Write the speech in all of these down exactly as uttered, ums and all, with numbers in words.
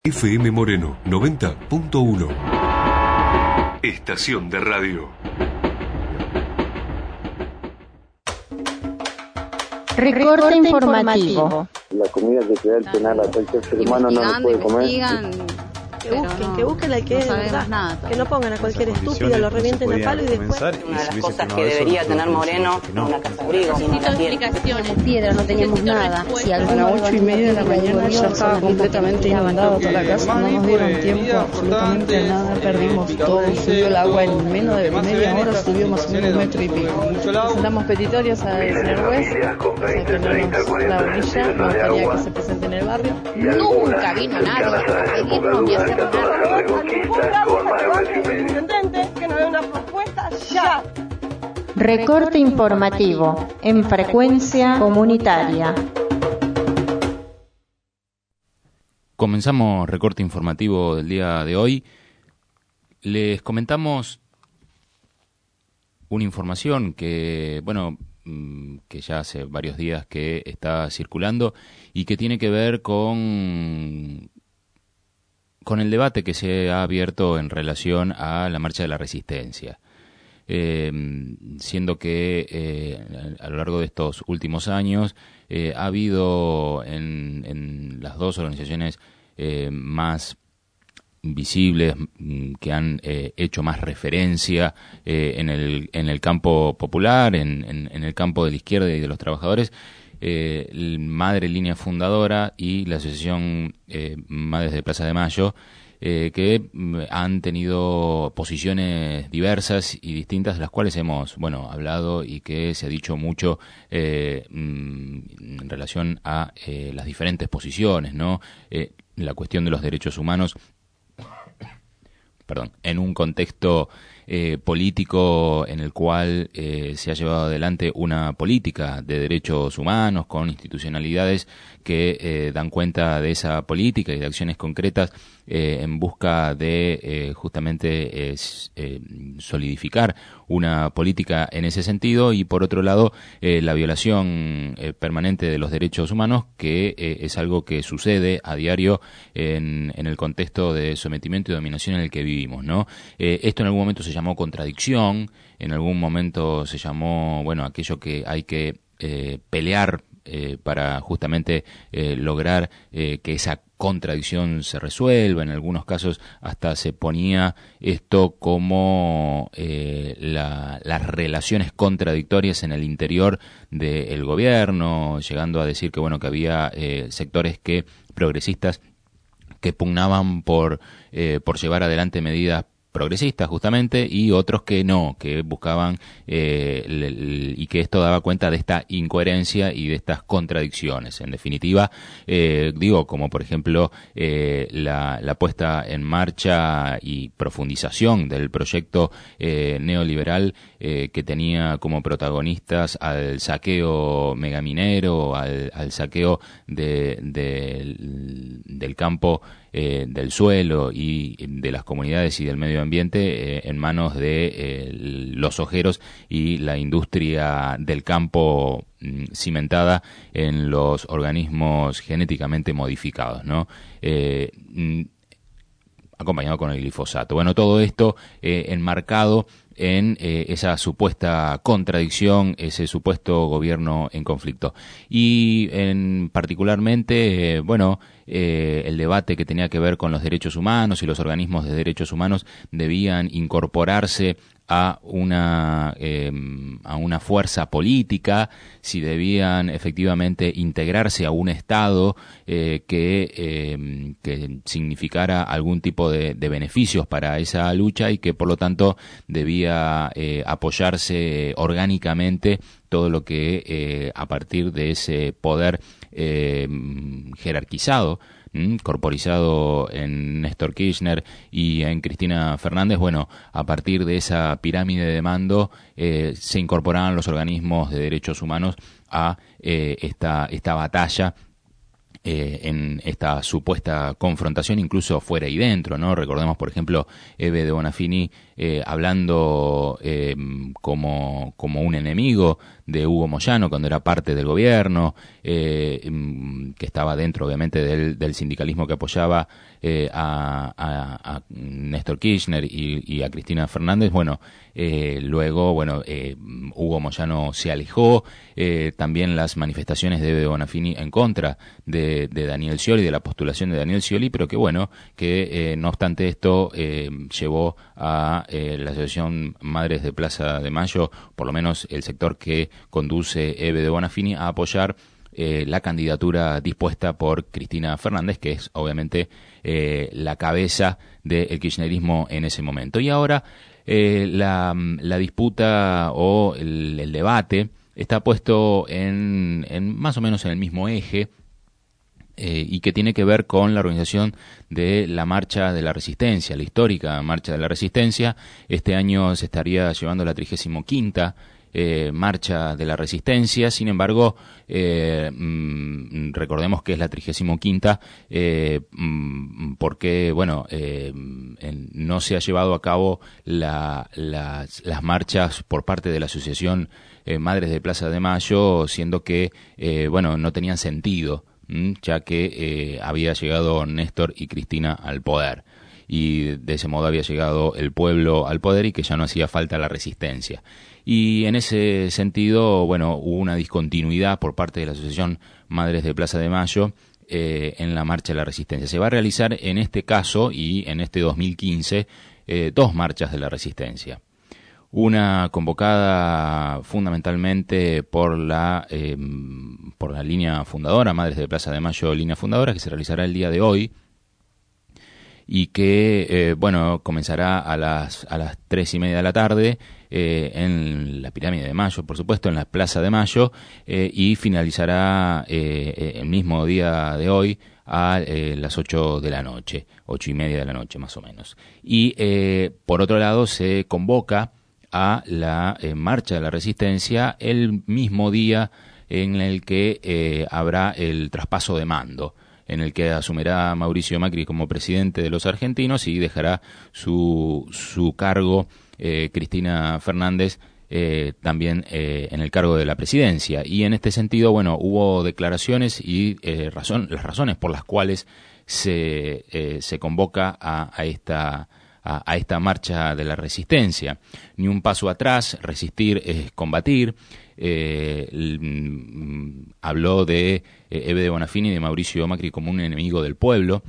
F M Moreno noventa punto uno. Estación de radio. Recorte informativo. La comida que te da el penal a cualquier ser humano no lo puede comer. Que busquen, no, que busquen al que es no de verdad, nada, que no pongan a cualquier estúpido, lo revienten a palo y después. Una de las cosas que debería tener Moreno, no una casa abrigo, sino una explicaciones. Piedra, no teníamos nada. Si a las ocho y media de la mañana ya estaba completamente inundado toda la casa, no nos dieron tiempo absolutamente a nada, perdimos todo, subió el agua en menos de media hora, subió más o menos un metro y pico. Presentamos petitorios al señor juez, o sea que no nos la orilla, no quería que se presente en el barrio. Nunca vino nadie a pedirnos ni a hacer nada. Que nos dé una propuesta ya. Recorte informativo en frecuencia comunitaria. Comenzamos recorte informativo del día de hoy. Les comentamos una información que, bueno, que ya hace varios días que está circulando y que tiene que ver con con el debate que se ha abierto en relación a la Marcha de la Resistencia, eh, siendo que eh, a lo largo de estos últimos años eh, ha habido en, en las dos organizaciones eh, más visibles, que han eh, hecho más referencia eh, en el en el campo popular, en, en, en el campo de la izquierda y de los trabajadores, Eh, Madre Línea Fundadora y la Asociación eh, Madres de Plaza de Mayo, eh, que han tenido posiciones diversas y distintas, de las cuales hemos, bueno, hablado y que se ha dicho mucho eh, en relación a eh, las diferentes posiciones, ¿no? Eh, la cuestión de los derechos humanos, perdón, en un contexto Eh, político en el cual eh, se ha llevado adelante una política de derechos humanos con institucionalidades que eh, dan cuenta de esa política y de acciones concretas eh, en busca de eh, justamente eh, eh, solidificar una política en ese sentido, y por otro lado eh, la violación eh, permanente de los derechos humanos, que eh, es algo que sucede a diario en, en el contexto de sometimiento y dominación en el que vivimos, ¿no? Eh, esto en algún momento se llamó contradicción, en algún momento se llamó, bueno, aquello que hay que eh, pelear eh, para justamente eh, lograr eh, que esa contradicción se resuelva. En algunos casos hasta se ponía esto como eh, la, las relaciones contradictorias en el interior del gobierno, llegando a decir que, bueno, que había eh, sectores que progresistas que pugnaban por eh, por llevar adelante medidas progresistas justamente, y otros que no, que buscaban eh, el, el, y que esto daba cuenta de esta incoherencia y de estas contradicciones. En definitiva, eh, digo, como por ejemplo eh, la, la puesta en marcha y profundización del proyecto eh, neoliberal eh, que tenía como protagonistas al saqueo megaminero, al, al saqueo de, de, del campo, Eh, del suelo y de las comunidades y del medio ambiente eh, en manos de eh, los ojeros y la industria del campo mm, cimentada en los organismos genéticamente modificados, ¿no? Eh, mm, acompañado con el glifosato. Bueno, todo esto eh, enmarcado en eh, esa supuesta contradicción, ese supuesto gobierno en conflicto. Y en particularmente, eh, bueno, eh, el debate que tenía que ver con los derechos humanos, y los organismos de derechos humanos debían incorporarse a una eh, a una fuerza política, si debían efectivamente integrarse a un Estado eh, que eh, que significara algún tipo de, de beneficios para esa lucha, y que por lo tanto debía eh, apoyarse orgánicamente todo lo que eh, a partir de ese poder eh, jerarquizado, ¿Mm? corporizado en Néstor Kirchner y en Cristina Fernández, bueno, a partir de esa pirámide de mando eh, se incorporaban los organismos de derechos humanos a eh, esta, esta batalla, eh, en esta supuesta confrontación, incluso fuera y dentro, ¿no? Recordemos, por ejemplo, Eve de Bonafini eh, hablando eh, como, como un enemigo de Hugo Moyano cuando era parte del gobierno, eh, que estaba dentro obviamente del, del sindicalismo que apoyaba eh, a, a, a Néstor Kirchner y, y a Cristina Fernández. Bueno, eh, luego, bueno, eh, Hugo Moyano se alejó, eh, también las manifestaciones de Ebe Bonafini en contra de, de Daniel Scioli, de la postulación de Daniel Scioli, pero que bueno, que eh, no obstante esto eh, llevó a eh, la Asociación Madres de Plaza de Mayo, por lo menos el sector que conduce Ebe de Bonafini, a apoyar eh, la candidatura dispuesta por Cristina Fernández, que es obviamente eh, la cabeza del kirchnerismo en ese momento. Y ahora eh, la, la disputa o el, el debate está puesto en, en más o menos en el mismo eje, Eh, y que tiene que ver con la organización de la Marcha de la Resistencia, la histórica Marcha de la Resistencia. Este año se estaría llevando la trigésimo quinta eh, Marcha de la Resistencia. Sin embargo, eh, mmm, recordemos que es la trigésimo quinta eh, mmm, porque, bueno, eh, en, no se ha llevado a cabo la, las, las marchas por parte de la Asociación eh, Madres de Plaza de Mayo, siendo que, eh, bueno, no tenían sentido, ya que eh, había llegado Néstor y Cristina al poder, y de ese modo había llegado el pueblo al poder y que ya no hacía falta la resistencia. Y en ese sentido, bueno, hubo una discontinuidad por parte de la Asociación Madres de Plaza de Mayo eh, en la Marcha de la Resistencia. Se va a realizar en este caso y en este dos mil quince eh, dos marchas de la Resistencia. Una convocada fundamentalmente por la eh, por la línea fundadora, Madres de Plaza de Mayo, línea fundadora, que se realizará el día de hoy y que, eh, bueno, comenzará a las a las tres y media de la tarde eh, en la Pirámide de Mayo, por supuesto, en la Plaza de Mayo, eh, y finalizará eh, el mismo día de hoy a eh, las ocho de la noche, ocho y media de la noche más o menos. Y eh, por otro lado se convoca a la eh, Marcha de la Resistencia el mismo día en el que eh, habrá el traspaso de mando, en el que asumirá Mauricio Macri como presidente de los argentinos y dejará su, su cargo eh, Cristina Fernández eh, también eh, en el cargo de la presidencia. Y en este sentido, bueno, hubo declaraciones y eh, razón, las razones por las cuales se, eh, se convoca a, a esta A, a esta marcha de la resistencia. Ni un paso atrás, resistir es combatir. Eh, l, habló de eh, Ebe de Bonafini y de Mauricio Macri como un enemigo del pueblo,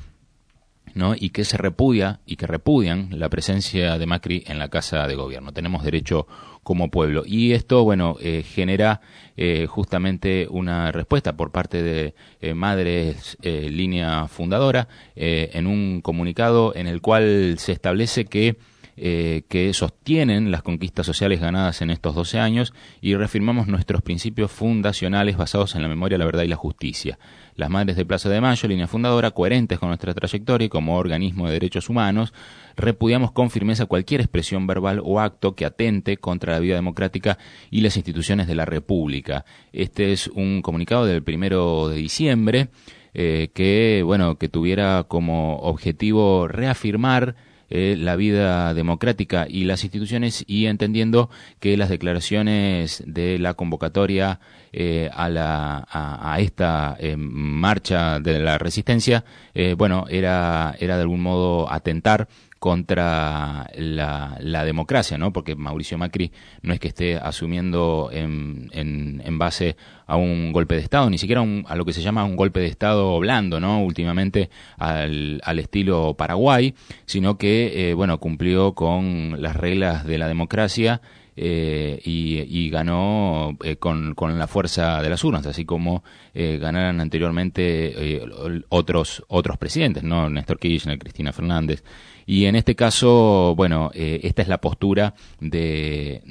¿no? Y que se repudia y que repudian la presencia de Macri en la Casa de Gobierno. Tenemos derecho como pueblo. Y esto, bueno, eh, genera eh, justamente una respuesta por parte de eh, Madres eh, Línea Fundadora eh, en un comunicado en el cual se establece que Eh, que sostienen las conquistas sociales ganadas en estos doce años y reafirmamos nuestros principios fundacionales basados en la memoria, la verdad y la justicia. Las Madres de Plaza de Mayo, línea fundadora, coherentes con nuestra trayectoria y como organismo de derechos humanos, repudiamos con firmeza cualquier expresión verbal o acto que atente contra la vida democrática y las instituciones de la República. Este es un comunicado del primero de diciembre eh, que, bueno, que tuviera como objetivo reafirmar Eh, la vida democrática y las instituciones, y entendiendo que las declaraciones de la convocatoria eh, a, la, a, a esta eh, marcha de la resistencia, eh, bueno, era, era de algún modo atentar contra la, la democracia, ¿no? Porque Mauricio Macri no es que esté asumiendo en, en, en base a un golpe de Estado, ni siquiera un, a lo que se llama un golpe de Estado blando, ¿no? Últimamente al, al estilo Paraguay, sino que, eh, bueno, cumplió con las reglas de la democracia eh, y, y ganó eh, con, con la fuerza de las urnas, así como eh, ganaran anteriormente eh, otros, otros presidentes, ¿no? Néstor Kirchner, Cristina Fernández. Y en este caso, bueno, eh, esta es la postura de,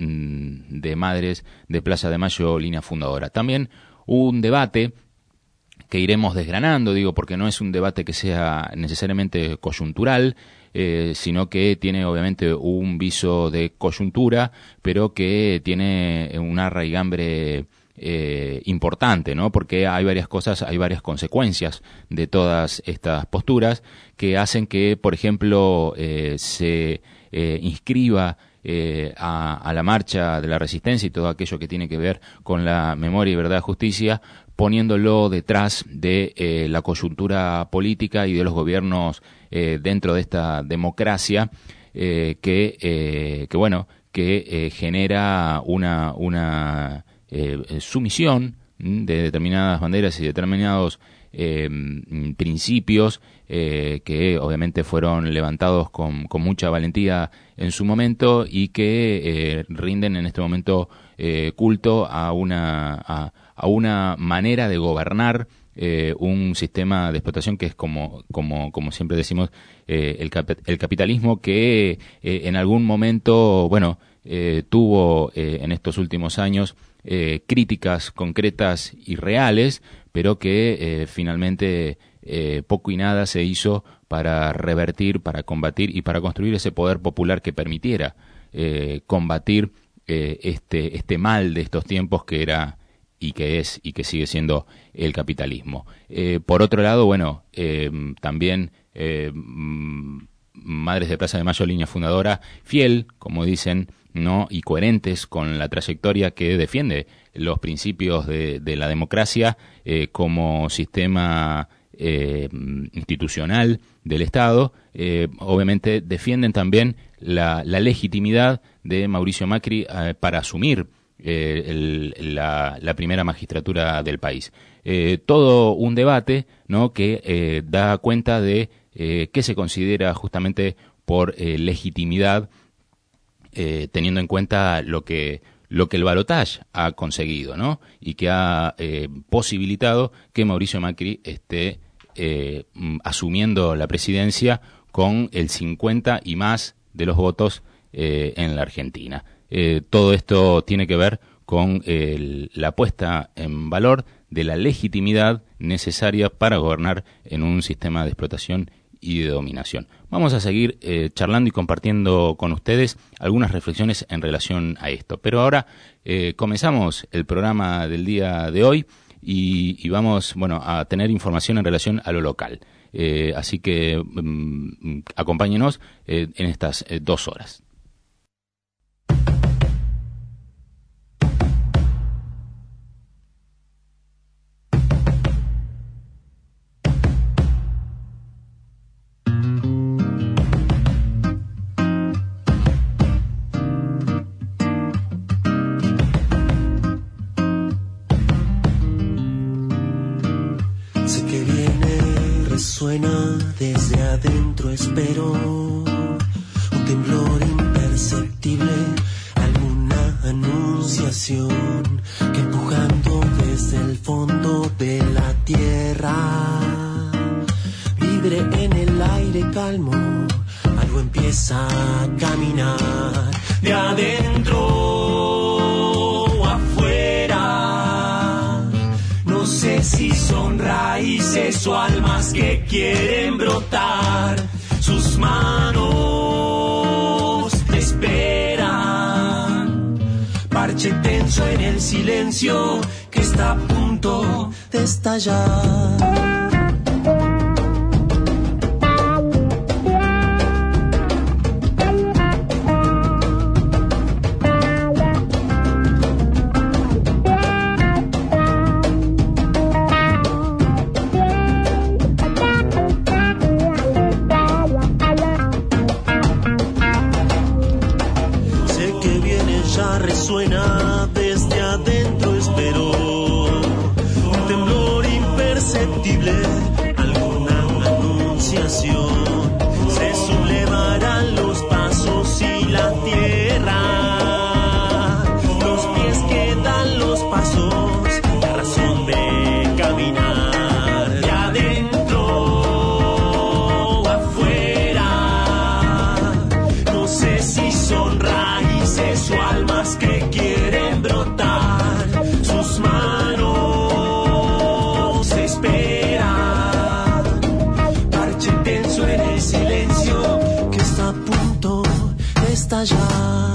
de Madres de Plaza de Mayo, línea fundadora. También hubo un debate que iremos desgranando, digo, porque no es un debate que sea necesariamente coyuntural, eh, sino que tiene obviamente un viso de coyuntura, pero que tiene una raigambre Eh, importante, ¿no? Porque hay varias cosas, hay varias consecuencias de todas estas posturas que hacen que, por ejemplo, eh, se eh, inscriba eh, a, a la marcha de la resistencia y todo aquello que tiene que ver con la memoria y verdad y justicia, poniéndolo detrás de eh, la coyuntura política y de los gobiernos eh, dentro de esta democracia eh, que, eh, que bueno, que eh, genera una, una eh, sumisión de determinadas banderas y determinados eh, principios eh, que obviamente fueron levantados con, con mucha valentía en su momento y que eh, rinden en este momento eh, culto a una, a, a una manera de gobernar eh, un sistema de explotación que es como, como, como siempre decimos, eh, el, cap el capitalismo que eh, en algún momento, bueno, eh, tuvo eh, en estos últimos años eh, críticas concretas y reales, pero que eh, finalmente eh, poco y nada se hizo para revertir, para combatir y para construir ese poder popular que permitiera eh, combatir eh, este, este mal de estos tiempos que era y que es y que sigue siendo el capitalismo. Eh, por otro lado, bueno, eh, también eh, Madres de Plaza de Mayo, línea fundadora, fiel, como dicen, ¿no? Y coherentes con la trayectoria que defiende los principios de, de la democracia eh, como sistema eh, institucional del Estado. Eh, obviamente defienden también la, la legitimidad de Mauricio Macri eh, para asumir eh, el, la, la primera magistratura del país. Eh, todo un debate, ¿no? Que eh, da cuenta de eh, qué se considera justamente por eh, legitimidad, Eh, teniendo en cuenta lo que lo que el balotaje ha conseguido, ¿no? Y que ha eh, posibilitado que Mauricio Macri esté eh, asumiendo la presidencia con el cincuenta y más de los votos eh, en la Argentina. Eh, todo esto tiene que ver con el, la puesta en valor de la legitimidad necesaria para gobernar en un sistema de explotación y de dominación. Vamos a seguir eh, charlando y compartiendo con ustedes algunas reflexiones en relación a esto. Pero ahora eh, comenzamos el programa del día de hoy y, y vamos, bueno, a tener información en relación a lo local. Eh, así que mm, acompáñenos eh, en estas eh, dos horas. Suena desde adentro, espero un temblor imperceptible, alguna anunciación que empujando desde el fondo de la tierra vibre en el aire calmo, algo empieza a caminar de adentro afuera. No sé si son raíces o almas que quieren brotar. Sus manos esperan. Parche tenso en el silencio que está a punto de estallar. Suena desde adentro, espero un temblor imperceptible, alguna anunciación. Se sublevarán los pasos y la tierra, los pies que dan los pasos, la razón de caminar de adentro afuera. No sé si son raíces o almas que quieren brotar, sus manos esperan. Parche tenso en el silencio que está a punto de estallar.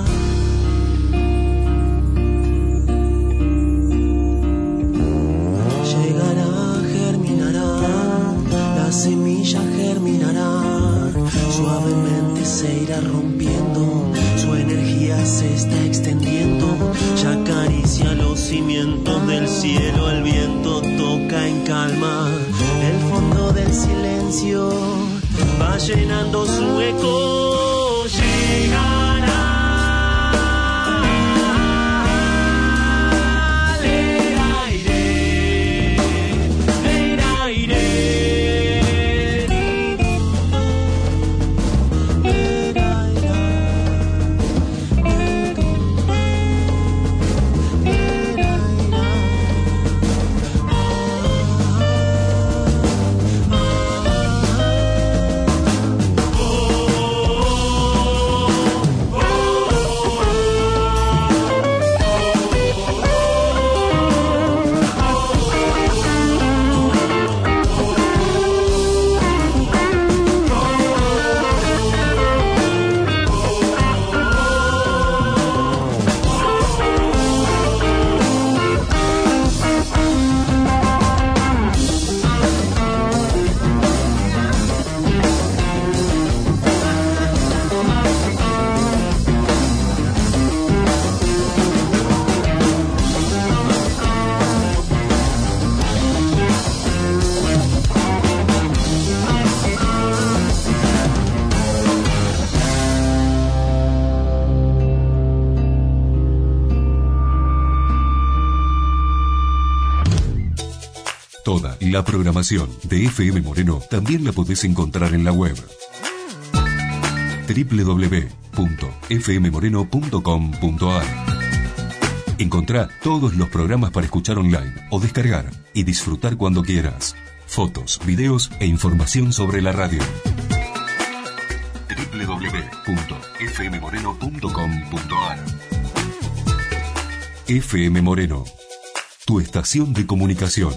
Llegará, germinará, la semilla germinará, suavemente se irá rompiendo. Suena energía se está extendiendo, ya acaricia los cimientos del cielo, el viento toca en calma, el fondo del silencio va llenando su eco, llegará. Toda la programación de F M Moreno también la podés encontrar en la web doble u doble u doble u punto f m moreno punto com punto a r. Encontrá todos los programas para escuchar online o descargar y disfrutar cuando quieras. Fotos, videos e información sobre la radio. doble u doble u doble u punto f m moreno punto com punto a r. F M Moreno, tu estación de comunicación.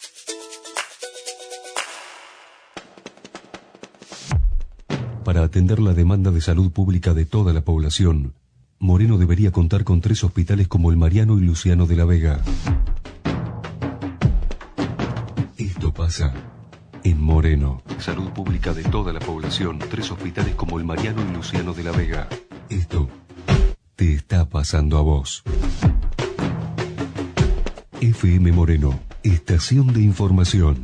Para atender la demanda de salud pública de toda la población, Moreno debería contar con tres hospitales como el Mariano y Luciano de la Vega. Esto pasa en Moreno. Salud pública de toda la población, tres hospitales como el Mariano y Luciano de la Vega. Esto te está pasando a vos. F M Moreno, estación de información.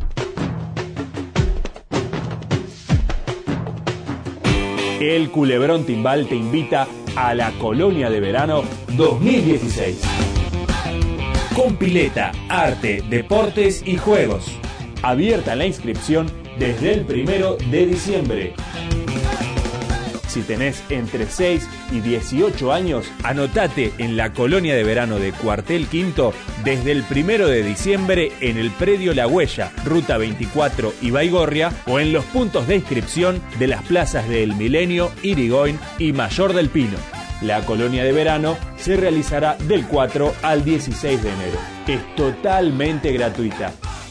El Culebrón Timbal te invita a la Colonia de Verano dos mil dieciséis. Con pileta, arte, deportes y juegos. Abierta la inscripción desde el primero de diciembre. Si tenés entre seis y dieciocho años, anotate en la Colonia de Verano de Cuartel Quinto desde el primero de diciembre en el predio La Huella, Ruta veinticuatro y Baigorria, o en los puntos de inscripción de las plazas de El Milenio, Irigoyen y Mayor del Pino. La Colonia de Verano se realizará del cuatro al dieciséis de enero. Es totalmente gratuita.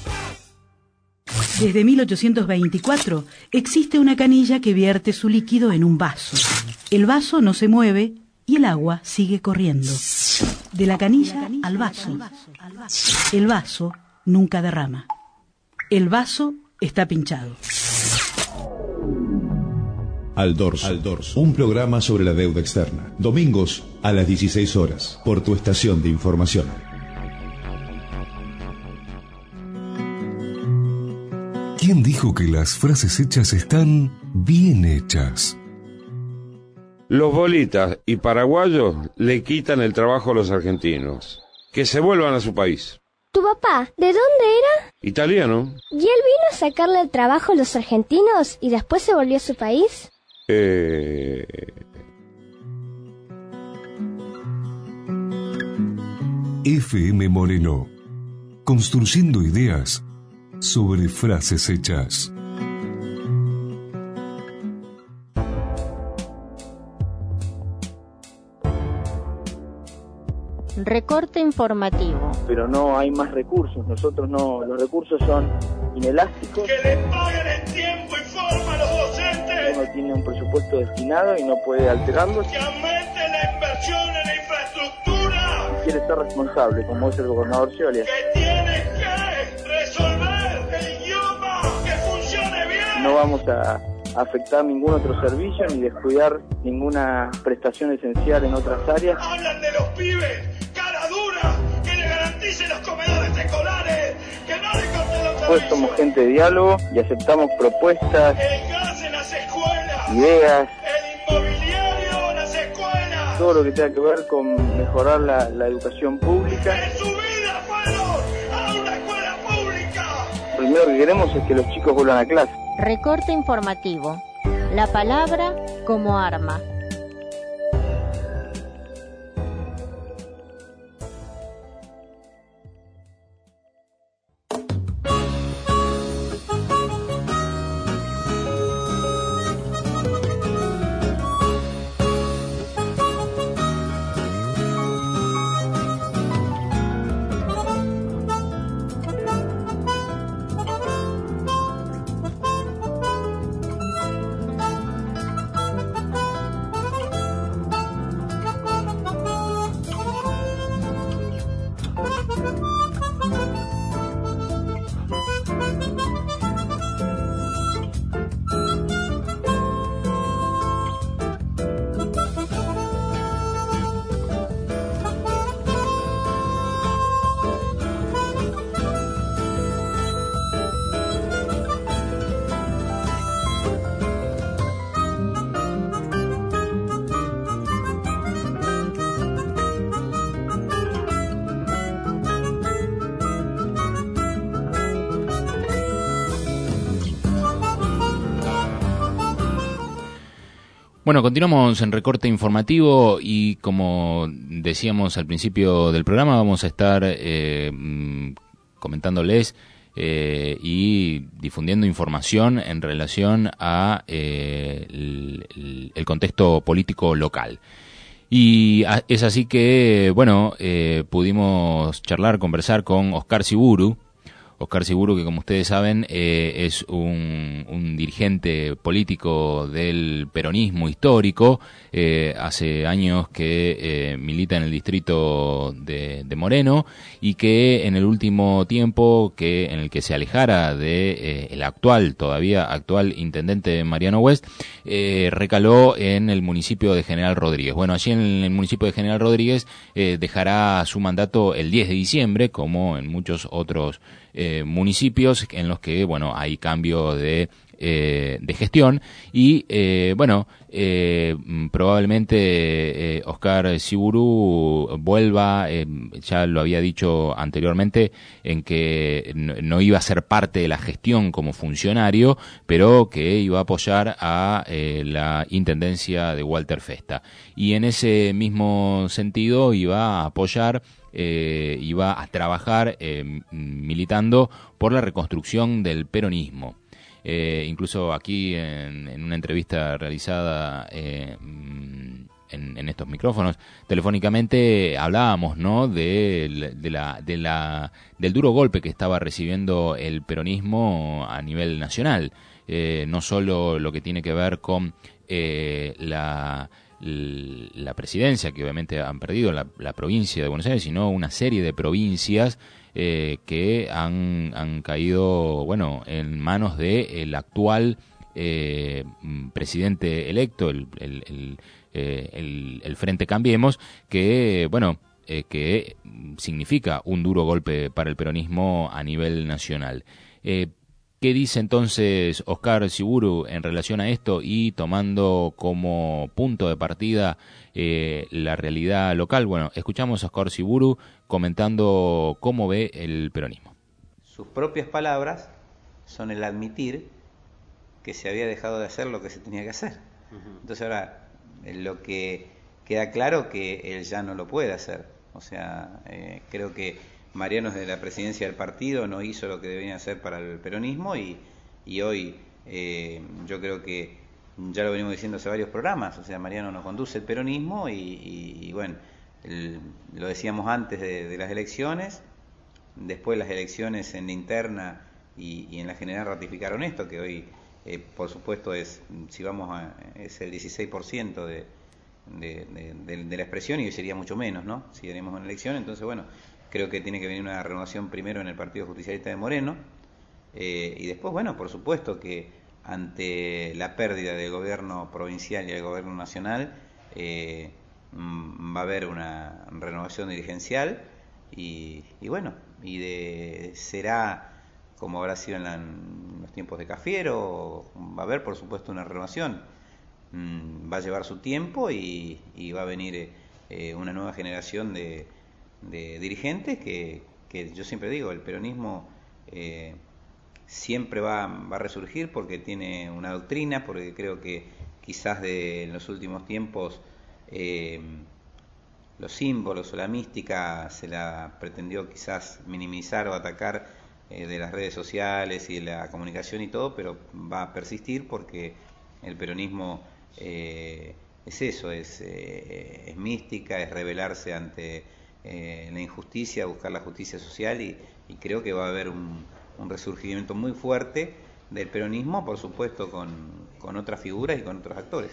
Desde mil ochocientos veinticuatro existe una canilla que vierte su líquido en un vaso. El vaso no se mueve y el agua sigue corriendo. De la canilla al vaso. El vaso nunca derrama. El vaso está pinchado. Al Dorso, Al Dorso, un programa sobre la deuda externa. Domingos a las dieciséis horas, por tu estación de información. ¿Quién dijo que las frases hechas están bien hechas? Los bolitas y paraguayos le quitan el trabajo a los argentinos. Que se vuelvan a su país. ¿Tu papá, de dónde era? Italiano. ¿Y él vino a sacarle el trabajo a los argentinos y después se volvió a su país? Eh... F M Moreno, construyendo ideas sobre frases hechas. Recorte informativo. Pero no hay más recursos, nosotros no, los recursos son inelásticos. ¡Que le paguen en tiempo y forma a los docentes! Uno tiene un presupuesto destinado y no puede alterarlo. ¡Que aumente la inversión en la infraestructura! Quiere ser responsable, como es el gobernador Scioli. ¡Que tiene que resolver el idioma! ¡Que funcione bien! No vamos a afectar ningún otro servicio ni descuidar ninguna prestación esencial en otras áreas. Hablan de los pibes, cara dura, que le garanticen los comedores escolares, que no le corten los Pues somos gente de diálogo y aceptamos propuestas, el gas en las escuelas, ideas, el inmobiliario en las escuelas, todo lo que tenga que ver con mejorar la, la educación pública. en su vida fueron a una escuela pública. Lo primero que queremos es que los chicos vuelvan a clase. Recorte informativo. La palabra como arma. Bueno, continuamos en recorte informativo y como decíamos al principio del programa vamos a estar eh, comentándoles eh, y difundiendo información en relación a eh, el, el contexto político local. Y es así que, bueno, eh, pudimos charlar, conversar con Oscar Siburu. Oscar Siburu, que como ustedes saben eh, es un, un dirigente político del peronismo histórico, eh, hace años que eh, milita en el distrito de, de Moreno y que en el último tiempo que en el que se alejara de eh, el actual, todavía actual intendente Mariano West, eh, recaló en el municipio de General Rodríguez. Bueno, allí en el municipio de General Rodríguez eh, dejará su mandato el diez de diciembre, como en muchos otros Eh, municipios en los que, bueno, hay cambio de, eh, de gestión y, eh, bueno, eh, probablemente eh, Oscar Siburu vuelva, eh, ya lo había dicho anteriormente, en que no, no iba a ser parte de la gestión como funcionario, pero que iba a apoyar a eh, la intendencia de Walter Festa. Y en ese mismo sentido iba a apoyar Eh, iba a trabajar eh, militando por la reconstrucción del peronismo. Eh, incluso aquí en, en una entrevista realizada eh, en, en estos micrófonos telefónicamente hablábamos, ¿no?, de, de la, de la, del duro golpe que estaba recibiendo el peronismo a nivel nacional. Eh, no solo lo que tiene que ver con eh, la la presidencia, que obviamente han perdido la, la provincia de Buenos Aires, sino una serie de provincias eh, que han, han caído, bueno, en manos de el actual eh, presidente electo, el, el, el, eh, el, el Frente Cambiemos, que, bueno, eh, que significa un duro golpe para el peronismo a nivel nacional. Eh, ¿Qué dice entonces Oscar Siburu en relación a esto y tomando como punto de partida eh, la realidad local? Bueno, escuchamos a Oscar Siburu comentando cómo ve el peronismo. Sus propias palabras son el admitir que se había dejado de hacer lo que se tenía que hacer. Uh-huh. Entonces ahora lo que queda claro que él ya no lo puede hacer. O sea, eh, creo que Mariano desde la presidencia del partido no hizo lo que debía hacer para el peronismo y, y hoy eh, yo creo que ya lo venimos diciendo hace varios programas, o sea, Mariano no conduce el peronismo y, y, y bueno, el, lo decíamos antes de, de las elecciones, después las elecciones en la interna y, y en la general ratificaron esto, que hoy eh, por supuesto es, si vamos a, es el dieciséis por ciento de, de, de, de, de la expresión y hoy sería mucho menos, ¿no?, si tenemos una elección. Entonces bueno, creo que tiene que venir una renovación primero en el Partido Justicialista de Moreno eh, y después, bueno, por supuesto que ante la pérdida del gobierno provincial y del gobierno nacional, eh, va a haber una renovación dirigencial y, y bueno, y de, será como habrá sido en, la, en los tiempos de Cafiero, va a haber por supuesto una renovación, mm, va a llevar su tiempo y, y va a venir eh, una nueva generación de, de dirigentes que, que yo siempre digo, el peronismo eh, siempre va, va a resurgir porque tiene una doctrina, porque creo que quizás de, en los últimos tiempos eh, los símbolos o la mística se la pretendió quizás minimizar o atacar eh, de las redes sociales y de la comunicación y todo, pero va a persistir porque el peronismo eh, es eso, es, eh, es mística, es rebelarse ante eh, la injusticia, buscar la justicia social y, y creo que va a haber un, un resurgimiento muy fuerte del peronismo, por supuesto con, con otras figuras y con otros actores.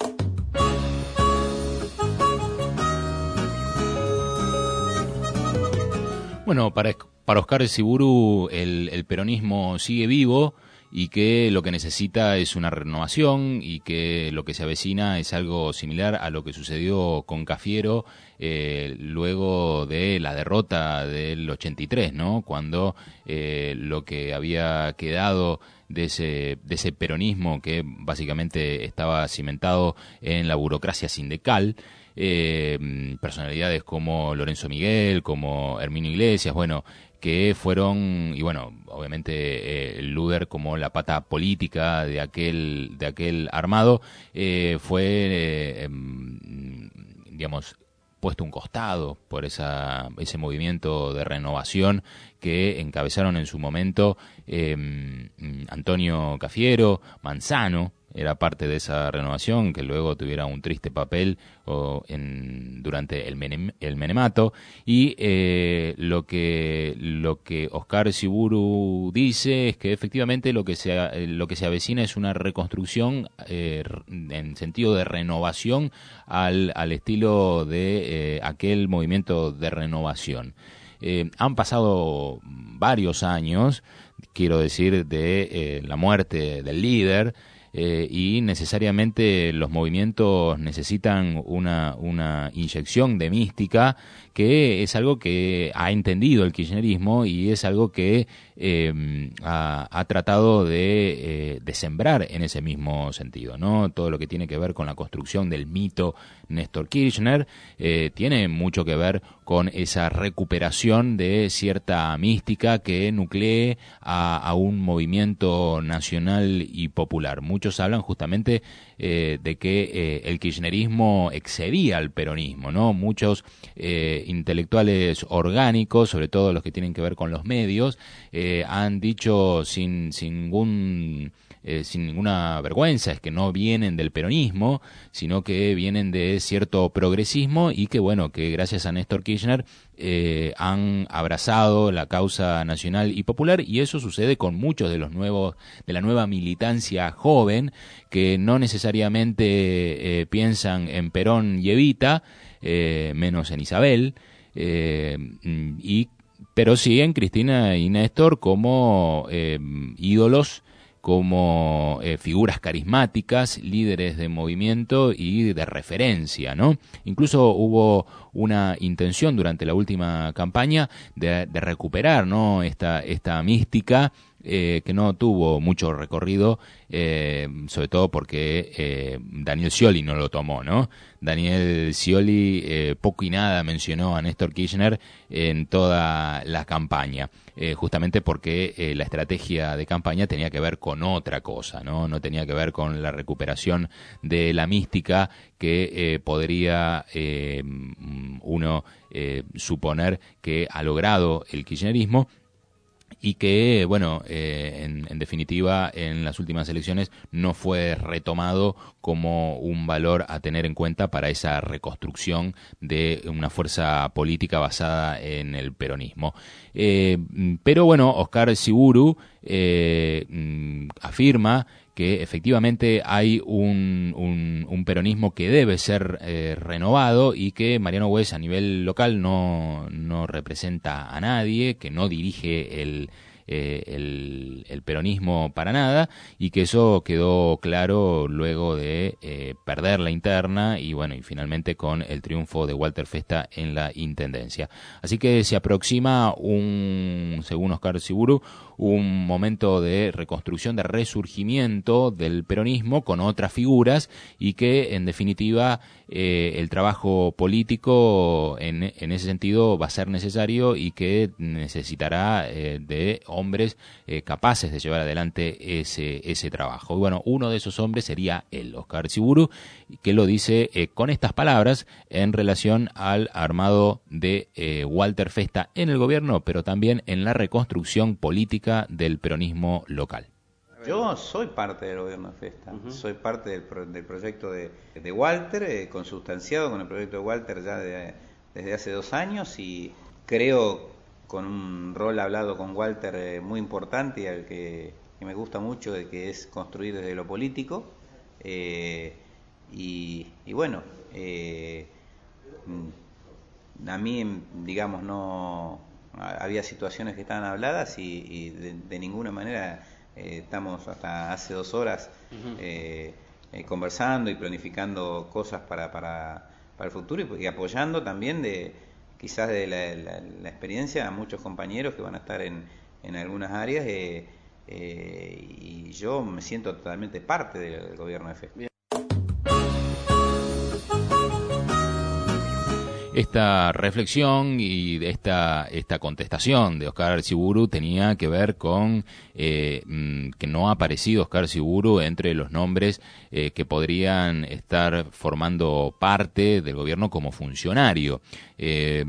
Bueno, para, para Oscar Ziburu el, el peronismo sigue vivo y que lo que necesita es una renovación y que lo que se avecina es algo similar a lo que sucedió con Cafiero eh, luego de la derrota del ochenta y tres, ¿no? Cuando eh, lo que había quedado de ese, de ese peronismo que básicamente estaba cimentado en la burocracia sindical, Eh, personalidades como Lorenzo Miguel, como Herminio Iglesias, bueno, que fueron, y bueno, obviamente eh, Luder como la pata política de aquel, de aquel armado, eh, fue, eh, eh, digamos, puesto un costado por esa, ese movimiento de renovación que encabezaron en su momento eh, Antonio Cafiero, Manzano, era parte de esa renovación, que luego tuviera un triste papel o en, durante el, menem, el menemato, y eh, lo que lo que Oscar Ziburu dice es que efectivamente lo que se, lo que se avecina es una reconstrucción eh, en sentido de renovación al, al estilo de eh, aquel movimiento de renovación. Eh, han pasado varios años, quiero decir, de eh, la muerte del líder, Eh, y necesariamente los movimientos necesitan una, una inyección de mística, que es algo que ha entendido el kirchnerismo y es algo que eh, ha, ha tratado de, eh, de sembrar en ese mismo sentido, ¿no? Todo lo que tiene que ver con la construcción del mito Néstor Kirchner eh, tiene mucho que ver con esa recuperación de cierta mística que nuclee a, a un movimiento nacional y popular. Muchos hablan justamente eh, de que eh, el kirchnerismo excedía al peronismo, ¿no? Muchos eh, intelectuales orgánicos, sobre todo los que tienen que ver con los medios, eh, han dicho sin, sin ningún... Eh, sin ninguna vergüenza, es que no vienen del peronismo, sino que vienen de cierto progresismo y que, bueno, que gracias a Néstor Kirchner eh, han abrazado la causa nacional y popular, y eso sucede con muchos de los nuevos, de la nueva militancia joven, que no necesariamente eh, piensan en Perón y Evita, eh, menos en Isabel, eh, y, pero sí en Cristina y Néstor como eh, ídolos, como eh, figuras carismáticas, líderes de movimiento y de referencia, ¿no? Incluso hubo una intención durante la última campaña de, de recuperar, ¿no?, esta, esta mística eh, que no tuvo mucho recorrido, eh, sobre todo porque eh, Daniel Scioli no lo tomó, ¿no? Daniel Scioli eh, poco y nada mencionó a Néstor Kirchner en toda la campaña, eh, justamente porque eh, la estrategia de campaña tenía que ver con otra cosa, ¿no? No tenía que ver con la recuperación de la mística que eh, podría eh, uno eh, suponer que ha logrado el kirchnerismo, y que, bueno, eh, en, en definitiva, en las últimas elecciones no fue retomado como un valor a tener en cuenta para esa reconstrucción de una fuerza política basada en el peronismo. Eh, pero, bueno, Oscar Ziburu eh, afirma que efectivamente hay un, un, un peronismo que debe ser eh, renovado y que Mariano Güemes a nivel local no, no representa a nadie, que no dirige el, eh, el, el peronismo para nada, y que eso quedó claro luego de eh, perder la interna y bueno, y finalmente con el triunfo de Walter Festa en la intendencia. Así que se aproxima un, según Oscar Ziburu, un momento de reconstrucción, de resurgimiento del peronismo con otras figuras, y que en definitiva eh, el trabajo político en, en ese sentido va a ser necesario y que necesitará eh, de hombres eh, capaces de llevar adelante ese, ese trabajo. Y bueno, uno de esos hombres sería él, Oscar Ziburu, que lo dice eh, con estas palabras en relación al armado de eh, Walter Festa en el gobierno, pero también en la reconstrucción política del peronismo local. Yo soy parte del gobierno de Festa, uh-huh. soy parte del, pro, del proyecto de, de Walter, eh, consustanciado con el proyecto de Walter ya de, desde hace dos años, y creo con un rol hablado con Walter eh, muy importante y al que, que me gusta mucho, de que es construir desde lo político, eh, y, y bueno, eh, a mí, digamos, no... había situaciones que estaban habladas y, y de, de ninguna manera eh, estamos hasta hace dos horas uh-huh. eh, eh, conversando y planificando cosas para, para, para el futuro, y, y apoyando también de quizás de la, la, la experiencia a muchos compañeros que van a estar en, en algunas áreas, eh, eh, y yo me siento totalmente parte del, del gobierno de Festa. Esta reflexión y esta esta contestación de Oscar Ziburu tenía que ver con eh, que no ha aparecido Oscar Ziburu entre los nombres eh, que podrían estar formando parte del gobierno como funcionario. Eh,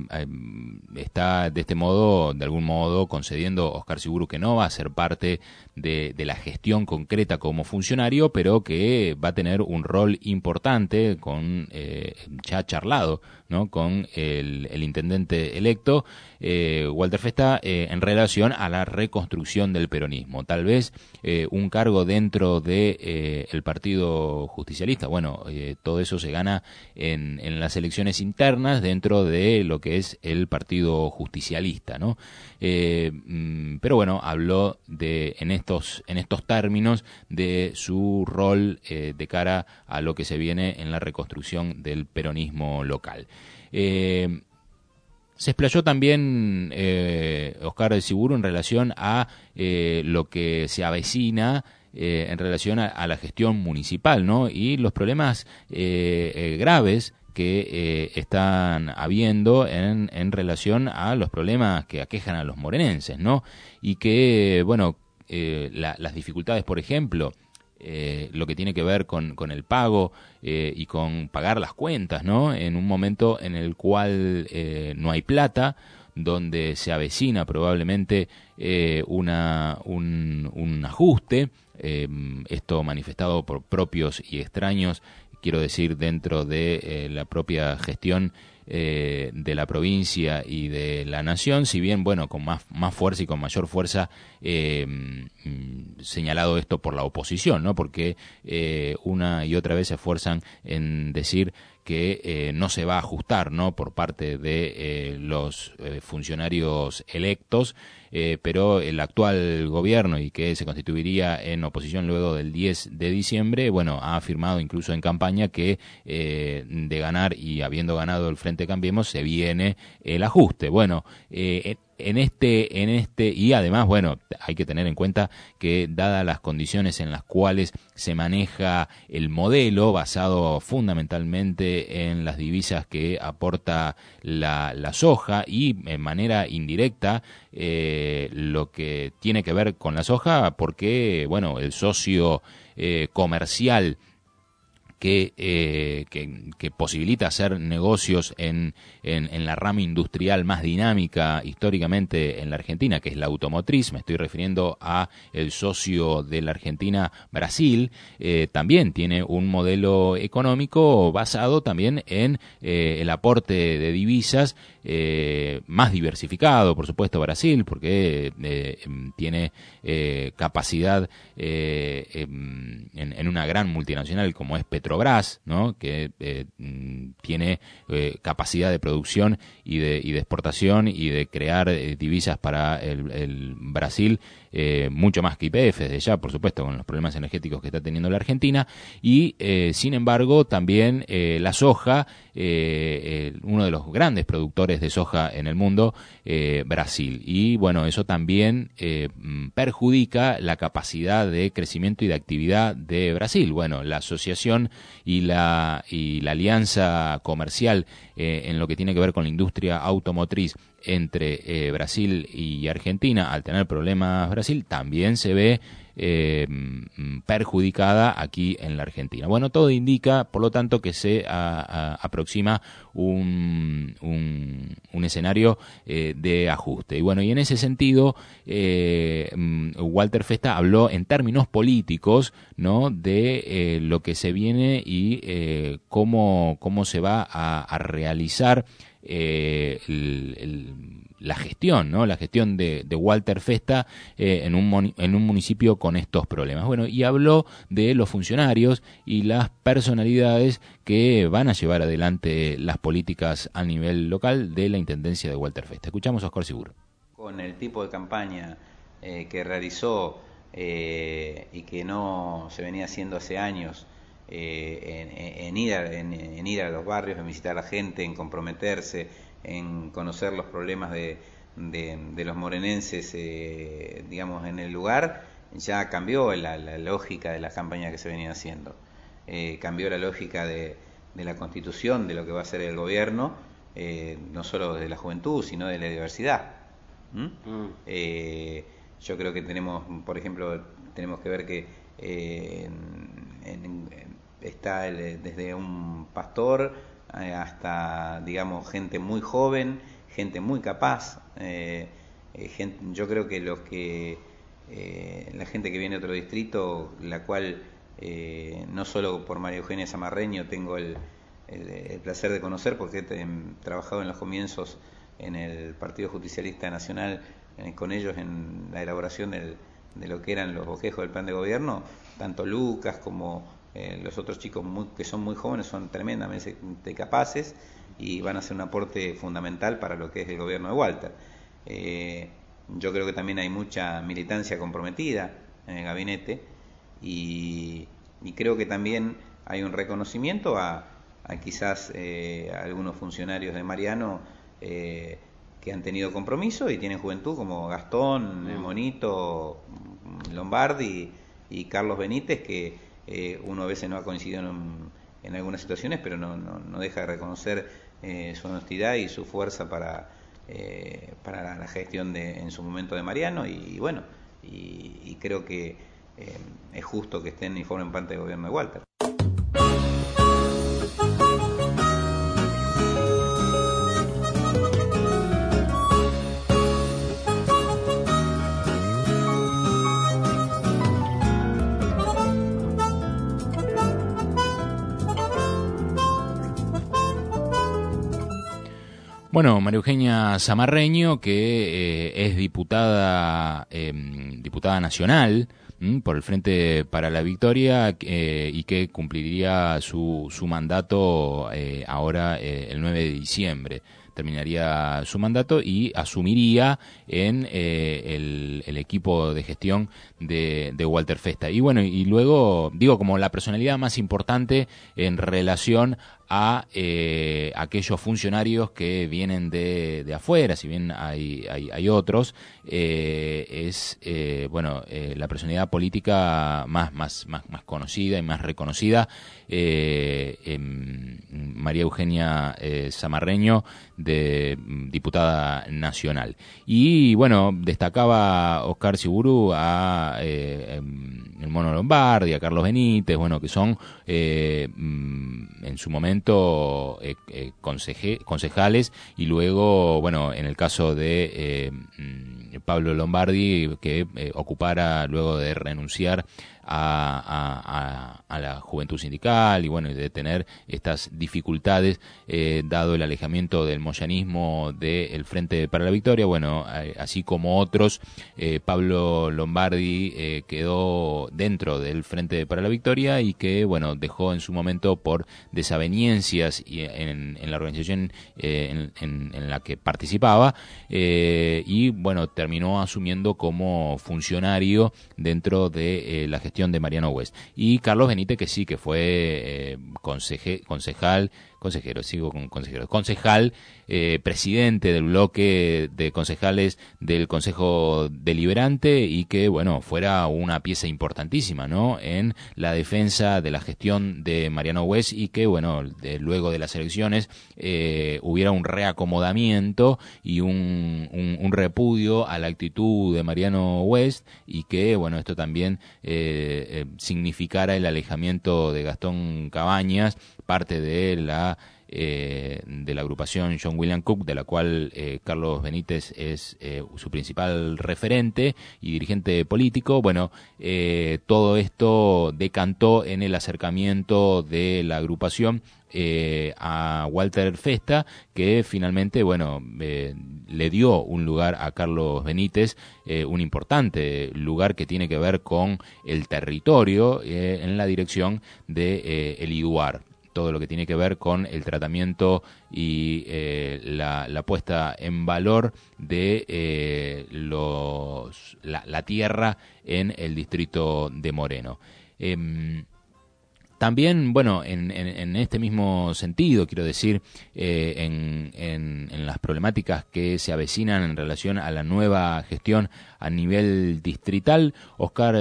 está de este modo, de algún modo, concediendo Oscar Ziburu que no va a ser parte de, de la gestión concreta como funcionario, pero que va a tener un rol importante, con eh, ya charlado, ¿no?, con el, el intendente electo, eh, Walter Festa, eh, en relación a la reconstrucción del peronismo. Tal vez eh, un cargo dentro de eh, el Partido Justicialista. Bueno, eh, todo eso se gana en, en las elecciones internas dentro de lo que es el Partido Justicialista, ¿no? Eh, pero bueno, habló de en estos en estos términos de su rol eh, de cara a lo que se viene en la reconstrucción del peronismo local. Eh, se explayó también eh, Oscar Ziburu en relación a eh, lo que se avecina eh, en relación a, a la gestión municipal, ¿no?, y los problemas eh, eh, graves que eh, están habiendo en, en relación a los problemas que aquejan a los morenenses, ¿no? Y que, bueno, eh, la, las dificultades, por ejemplo, eh, lo que tiene que ver con, con el pago eh, y con pagar las cuentas, ¿no?, en un momento en el cual eh, no hay plata, donde se avecina probablemente eh, una, un, un ajuste, eh, esto manifestado por propios y extraños, quiero decir, dentro de eh, la propia gestión eh, de la provincia y de la nación, si bien, bueno, con más, más fuerza y con mayor fuerza eh, señalado esto por la oposición, ¿no?, porque eh, una y otra vez se esfuerzan en decir que eh, no se va a ajustar, ¿no?, por parte de eh, los eh, funcionarios electos, eh, pero el actual gobierno, y que se constituiría en oposición luego del diez de diciembre, bueno, ha afirmado incluso en campaña que eh, de ganar, y habiendo ganado el Frente Cambiemos, se viene el ajuste. Bueno, eh, en este, en este, y además, bueno, hay que tener en cuenta que, dadas las condiciones en las cuales se maneja el modelo, basado fundamentalmente en las divisas que aporta la, la soja, y en manera indirecta eh, lo que tiene que ver con la soja, porque, bueno, el socio eh, comercial Que, eh, que, que posibilita hacer negocios en, en, en la rama industrial más dinámica históricamente en la Argentina, que es la automotriz. Me estoy refiriendo a el socio de la Argentina, Brasil. Eh, también tiene un modelo económico basado también en eh, el aporte de divisas, eh, más diversificado, por supuesto, Brasil, porque eh, tiene eh, capacidad eh, en, en una gran multinacional como es Petrobras, Petrobras, ¿no? Que eh, tiene eh, capacidad de producción y de, y de exportación y de crear eh, divisas para el, el Brasil, eh, mucho más que Y P F desde ya, por supuesto, con los problemas energéticos que está teniendo la Argentina, y eh, sin embargo también eh, la soja, eh, eh, uno de los grandes productores de soja en el mundo, eh, Brasil, y bueno, eso también eh, perjudica la capacidad de crecimiento y de actividad de Brasil. Bueno, la asociación y la, y la alianza comercial eh, en lo que tiene que ver con la industria automotriz entre eh, Brasil y Argentina, al tener problemas Brasil, también se ve eh, perjudicada aquí en la Argentina. Bueno, todo indica, por lo tanto, que se a, a, aproxima un, un, un escenario eh, de ajuste. Y bueno, y en ese sentido, eh, Walter Festa habló en términos políticos, ¿no?, de eh, lo que se viene y eh, cómo, cómo se va a, a realizar Eh, el, el, la gestión, ¿no? La gestión de, de Walter Festa eh, en, un, en un municipio con estos problemas. Bueno, y habló de los funcionarios y las personalidades que van a llevar adelante las políticas a nivel local de la intendencia de Walter Festa. Escuchamos a Oscar Seguro. Con el tipo de campaña eh, que realizó eh, y que no se venía haciendo hace años, Eh, en, en, ir a, en, en ir a los barrios, en visitar a la gente, en comprometerse, en conocer los problemas de, de, de los morenenses, eh, digamos, en el lugar, ya cambió la, la lógica de la campaña que se venía haciendo. Eh, cambió la lógica de, de la constitución, de lo que va a ser el gobierno, eh, no solo de la juventud, sino de la diversidad. ¿Mm? Mm. Eh, yo creo que tenemos, por ejemplo, tenemos que ver que eh, en, en, está el, desde un pastor eh, hasta, digamos, gente muy joven, gente muy capaz. Eh, eh, gente, yo creo que los que eh, la gente que viene de otro distrito, la cual eh, no solo por María Eugenia Zamarreño tengo el, el, el placer de conocer, porque he trabajado en los comienzos en el Partido Justicialista Nacional eh, con ellos en la elaboración del, de lo que eran los bosquejos del plan de gobierno, tanto Lucas como Eh, los otros chicos muy, que son muy jóvenes, son tremendamente capaces y van a ser un aporte fundamental para lo que es el gobierno de Walter. Eh, yo creo que también hay mucha militancia comprometida en el gabinete y, y creo que también hay un reconocimiento a, a quizás eh, a algunos funcionarios de Mariano eh, que han tenido compromiso y tienen juventud, como Gastón, mm. el Monito, Lombardi y Carlos Benítez, que Eh, uno a veces no ha coincidido en, en algunas situaciones, pero no, no, no deja de reconocer eh, su honestidad y su fuerza para, eh, para la, la gestión de, en su momento de Mariano, y, y bueno, y, y creo que eh, es justo que estén y formen parte del gobierno de Walter. Bueno, María Eugenia Zamarreño, que eh, es diputada eh, diputada nacional ¿m? por el Frente para la Victoria eh, y que cumpliría su, su mandato eh, ahora eh, el nueve de diciembre. Terminaría su mandato y asumiría en eh, el, el equipo de gestión de, de Walter Festa. Y bueno, y luego, digo, como la personalidad más importante en relación a eh, aquellos funcionarios que vienen de, de afuera, si bien hay, hay, hay otros, eh, es eh, bueno eh, la personalidad política más, más, más, más conocida y más reconocida, eh, eh, María Eugenia eh, Zamarreño, de diputada nacional. Y bueno, destacaba Oscar Siburu a eh, el Mono Lombardi, a Carlos Benítez, bueno, que son eh, en su momento eh, eh, conseje, concejales y luego, bueno, en el caso de eh, Pablo Lombardi, que eh, ocupara luego de renunciar A, a, a la juventud sindical y bueno, de tener estas dificultades eh, dado el alejamiento del moyanismo del Frente para la Victoria. Bueno, eh, así como otros, eh, Pablo Lombardi eh, quedó dentro del Frente para la Victoria y que bueno, dejó en su momento por desavenencias y en, en la organización eh, en, en, en la que participaba eh, y bueno, terminó asumiendo como funcionario dentro de eh, la gestión de Mariano West. Y Carlos Benítez, que sí, que fue eh, conseje, concejal, consejero, sigo con consejero, concejal, eh, presidente del bloque de concejales del Consejo Deliberante y que, bueno, fuera una pieza importantísima, ¿no?, en la defensa de la gestión de Mariano West y que, bueno, de, luego de las elecciones eh, hubiera un reacomodamiento y un, un, un repudio a la actitud de Mariano West y que, bueno, esto también eh, eh, significara el alejamiento de Gastón Cabañas, parte de la eh, de la agrupación John William Cook, de la cual eh, Carlos Benítez es eh, su principal referente y dirigente político. Bueno, eh, todo esto decantó en el acercamiento de la agrupación eh, a Walter Festa, que finalmente, bueno, eh, le dio un lugar a Carlos Benítez, eh, un importante lugar que tiene que ver con el territorio eh, en la dirección de eh, el IDUAR. Todo lo que tiene que ver con el tratamiento y eh, la, la puesta en valor de eh, los, la, la tierra en el distrito de Moreno. Eh, También, bueno, en, en, en este mismo sentido, quiero decir, eh, en, en, en las problemáticas que se avecinan en relación a la nueva gestión a nivel distrital, Oscar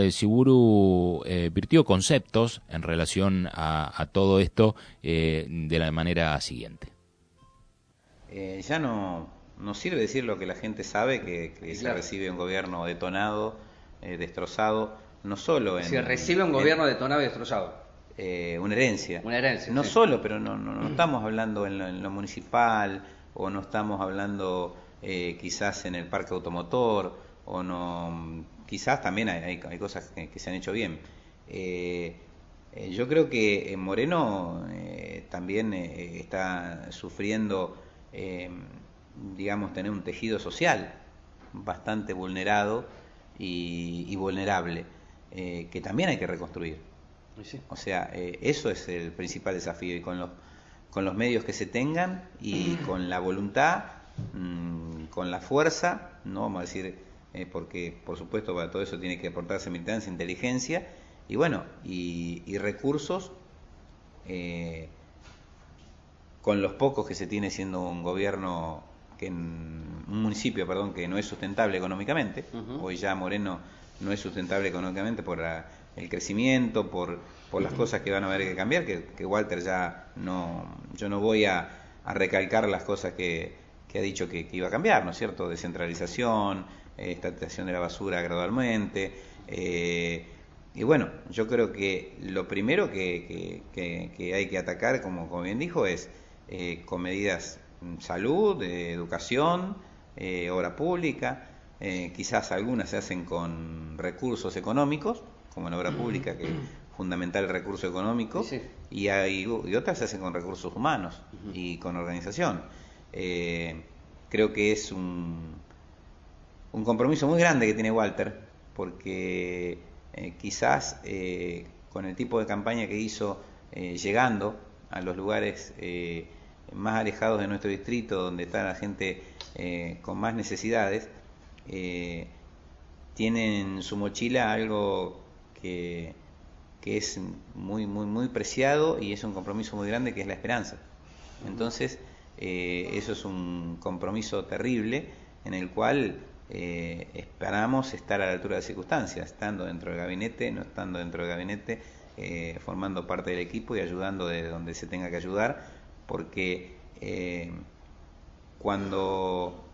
Siburu eh, virtió conceptos en relación a, a todo esto eh, de la manera siguiente. Eh, ya no, no sirve decir lo que la gente sabe, que, que se recibe un gobierno detonado, eh, destrozado, no solo en... Se recibe un gobierno en, detonado y destrozado. Eh, una herencia. Una herencia. No sí. solo, pero no, no, no estamos hablando en lo, en lo municipal, o no estamos hablando eh, quizás en el parque automotor, o no, quizás también hay, hay, hay cosas que, que se han hecho bien. Eh, eh, yo creo que en Moreno eh, también eh, está sufriendo, eh, digamos, tener un tejido social bastante vulnerado y, y vulnerable, eh, que también hay que reconstruir. Sí. O sea, eh, eso es el principal desafío, y con los, con los medios que se tengan y con la voluntad, mmm, con la fuerza, no vamos a decir, eh, porque por supuesto para todo eso tiene que aportarse militancia, inteligencia y bueno, y, y recursos, eh, con los pocos que se tiene siendo un gobierno, que en, un municipio, perdón, que no es sustentable económicamente. Uh-huh. Hoy ya Moreno no es sustentable económicamente por la, el crecimiento, por, por las cosas que van a haber que cambiar, que, que Walter ya no, yo no voy a, a recalcar las cosas que, que ha dicho que, que iba a cambiar, ¿no es cierto? Descentralización, eh, estatización de la basura gradualmente, eh, y bueno, yo creo que lo primero que, que, que, que hay que atacar, como, como bien dijo, es eh, con medidas salud, eh, educación, eh, obra pública, eh, quizás algunas se hacen con recursos económicos, como en obra pública, que es fundamental el recurso económico, sí. y, hay, y otras se hacen con recursos humanos uh-huh. y con organización. Eh, creo que es un, un compromiso muy grande que tiene Walter, porque eh, quizás eh, con el tipo de campaña que hizo, eh, llegando a los lugares eh, más alejados de nuestro distrito, donde está la gente eh, con más necesidades, eh, tiene en su mochila algo que, que es muy, muy, muy preciado, y es un compromiso muy grande, que es la esperanza. Entonces, eh, eso es un compromiso terrible, en el cual eh, esperamos estar a la altura de las circunstancias, estando dentro del gabinete, no estando dentro del gabinete, eh, formando parte del equipo y ayudando de donde se tenga que ayudar, porque eh, cuando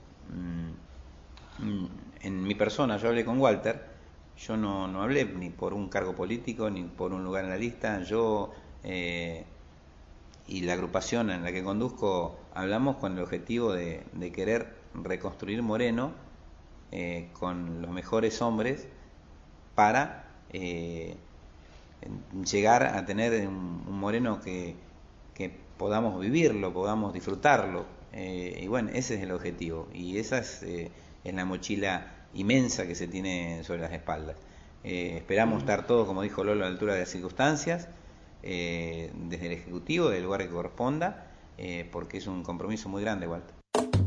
mm, en mi persona yo hablé con Walter, yo no, no hablé ni por un cargo político ni por un lugar en la lista. Yo eh, y la agrupación en la que conduzco hablamos con el objetivo de, de querer reconstruir Moreno eh, con los mejores hombres para eh, llegar a tener un, un Moreno que, que podamos vivirlo, podamos disfrutarlo. Eh, y bueno, ese es el objetivo y esa es, eh, es la mochila inmensa que se tiene sobre las espaldas. Eh, esperamos estar todos, como dijo Lolo, a la altura de las circunstancias, eh, desde el Ejecutivo, del lugar que corresponda, eh, porque es un compromiso muy grande, Walter.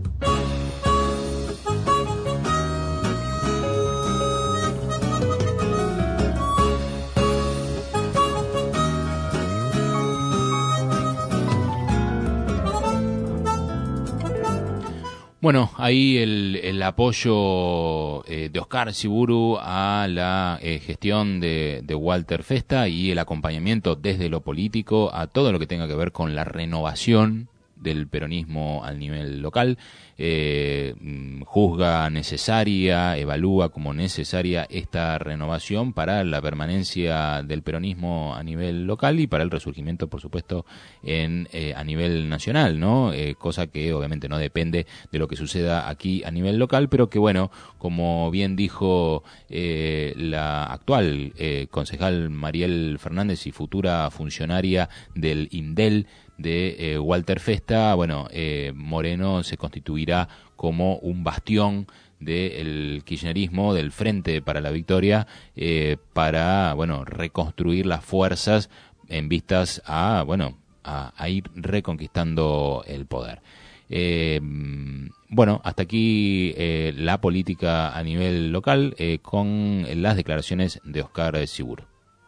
Bueno, ahí el, el apoyo eh, de Oscar Ziburu a la eh, gestión de, de Walter Festa y el acompañamiento desde lo político a todo lo que tenga que ver con la renovación del peronismo al nivel local. Eh, juzga necesaria, evalúa como necesaria esta renovación para la permanencia del peronismo a nivel local y para el resurgimiento, por supuesto, en eh, a nivel nacional, ¿no? Eh, cosa que obviamente no depende de lo que suceda aquí a nivel local, pero que bueno, como bien dijo eh, la actual eh, concejal Mariel Fernández y futura funcionaria del INDEL de eh, Walter Festa, bueno, eh, Moreno se constituirá como un bastión del kirchnerismo, del Frente para la Victoria, eh, para, bueno, reconstruir las fuerzas en vistas a, bueno, a, a ir reconquistando el poder. Eh, bueno, hasta aquí eh, la política a nivel local eh, con las declaraciones de Oscar Ziburu.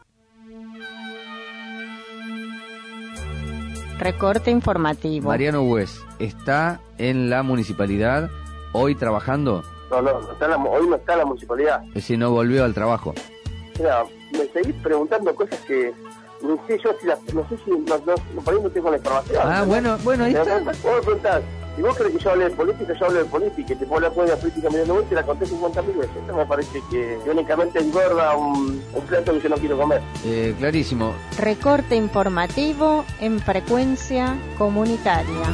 Recorte informativo. Mariano Hues, ¿está en la municipalidad hoy trabajando? No, no, no está en la, hoy no está en la municipalidad. Es decir, no volvió al trabajo. Mira, me seguís preguntando cosas que no sé yo si las, no sé si, no, no, por ahí no tengo la información. Ah, bueno, bueno, ahí está. Vos me preguntás, si vos crees que yo hable de política, yo hablo de política, y te puedo hablar de la política medio nuevo y te la conté cincuenta mil veces. Esto me parece que únicamente engorda un, un plato que yo no quiero comer. Eh, clarísimo. Recorte informativo en frecuencia comunitaria.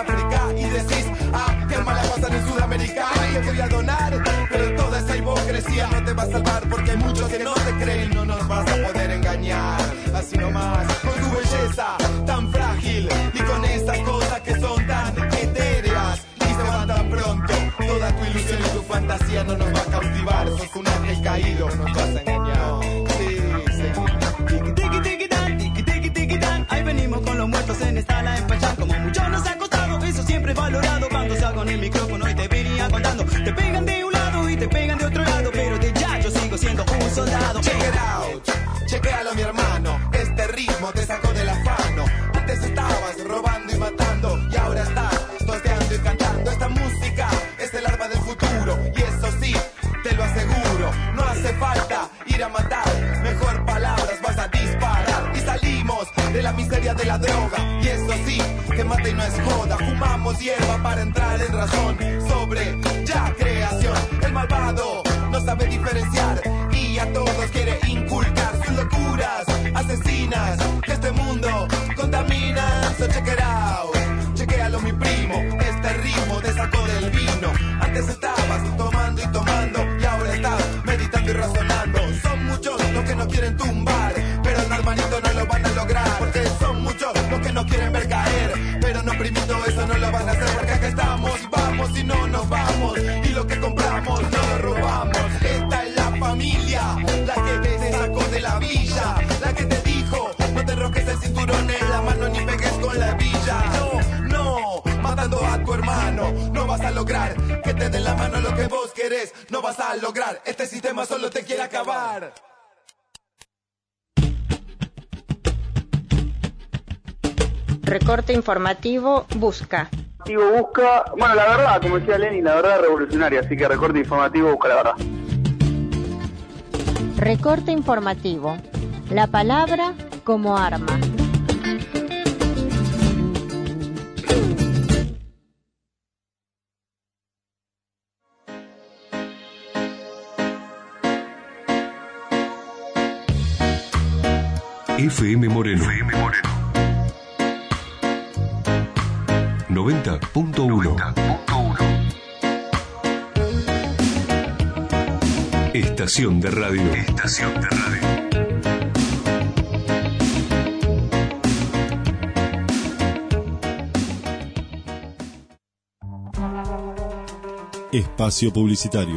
Donar, pero toda esa hipocresía a salvar porque hay muchos que no te creen. No nos vas a poder engañar, así nomás, con tu belleza tan frágil y con esas cosas que son tan etéreas y se van tan pronto. Toda tu ilusión y tu fantasía no nos va a cautivar. Sos un ángel caído, no nos vas a engañar. Sí, sí. Tiki tiki tiki tan, tiki tiki tiki tan. Ahí venimos con los muertos en esta la empachar. Como muchos nos ha costado, eso siempre es valorado. Cuando salgo en el micrófono y te venía contando, te pegan de un lado y te pegan de otro lado, pero de ya yo sigo siendo un soldado. Check it out, chequéalo mi hermano. Este ritmo te sacó del afano. Antes estabas robando y matando y ahora estás tosteando y cantando. Esta música es el arma del futuro y eso sí, te lo aseguro. No hace falta ir a matar, mejor palabras vas a disparar. Y salimos de la miseria de la droga y eso sí, que mata y no es joda. Fumamos hierba para entrar en razón sobre ya creación. El malvado no sabe diferenciar y a todos quiere inculcar sus locuras asesinas que este mundo contamina. So check it out, chequéalo mi primo. Este ritmo te sacó del vino. Antes estabas tomando y tomando y ahora estás meditando y razonando. Son muchos los que nos quieren tumbar, pero no, hermanito, no lo van a lograr. Porque son muchos los que nos quieren ver caer, pero no, primito, eso no lo van a hacer. Porque acá estamos y vamos y no nos vamos, y lo que compramos no lo robamos. Esta es la familia, la que te sacó de la villa, la que te dijo no te enrojes el cinturón en la mano ni pegues con la hebilla. No, no, matando a tu hermano no vas a lograr que te den la mano lo que vos querés. No vas a lograr, este sistema solo te quiere acabar. Recorte informativo busca. Busca, bueno, la verdad, como decía Lenin, la verdad es revolucionaria, así que recorte informativo busca la verdad. Recorte informativo. La palabra como arma. F M Moreno. F M Moreno. noventa punto uno. Estación de radio. Estación de radio. Espacio publicitario.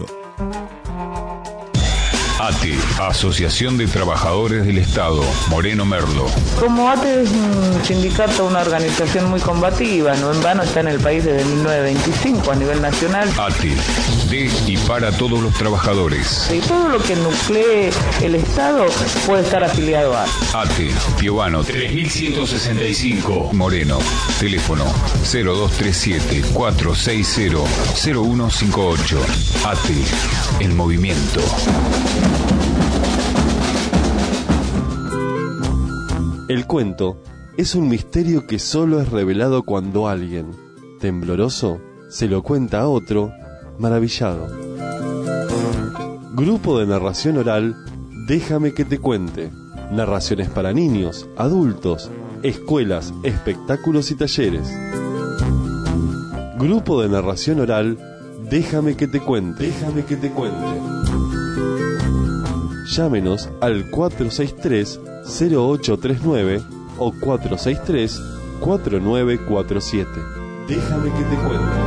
A T E, Asociación de Trabajadores del Estado, Moreno Merlo. Como A T E es un sindicato, una organización muy combativa, no en vano está en el país desde mil novecientos veinticinco a nivel nacional. A T E, de y para todos los trabajadores. Y todo lo que nuclee el Estado puede estar afiliado a A T E, Piovano tres mil ciento sesenta y cinco, Moreno. Teléfono cero dos tres siete, cuatro seis cero, cero uno cinco ocho. A T E, el movimiento. El cuento es un misterio que solo es revelado cuando alguien, tembloroso, se lo cuenta a otro, maravillado. Grupo de narración oral, Déjame que te cuente. Narraciones para niños, adultos, escuelas, espectáculos y talleres. Grupo de narración oral, Déjame que te cuente. Déjame que te cuente. Llámenos al cuatro seis tres, cero ocho tres nueve o cuatro seis tres, cuatro nueve cuatro siete. Déjame que te cuente.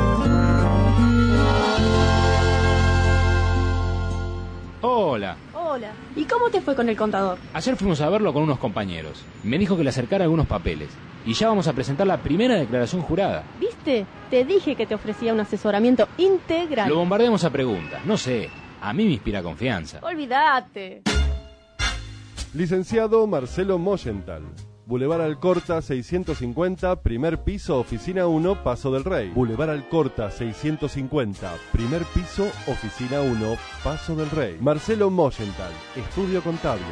Hola. Hola. ¿Y cómo te fue con el contador? Ayer fuimos a verlo con unos compañeros. Me dijo que le acercara algunos papeles. Y ya vamos a presentar la primera declaración jurada. ¿Viste? Te dije que te ofrecía un asesoramiento integral. Lo bombardeamos a preguntas. No sé. A mí me inspira confianza. Olvídate. Licenciado Marcelo Moyenthal. Boulevard Alcorta seiscientos cincuenta, primer piso, oficina uno, Paso del Rey. Boulevard Alcorta seiscientos cincuenta, primer piso, oficina uno, Paso del Rey. Marcelo Moyenthal, estudio contable.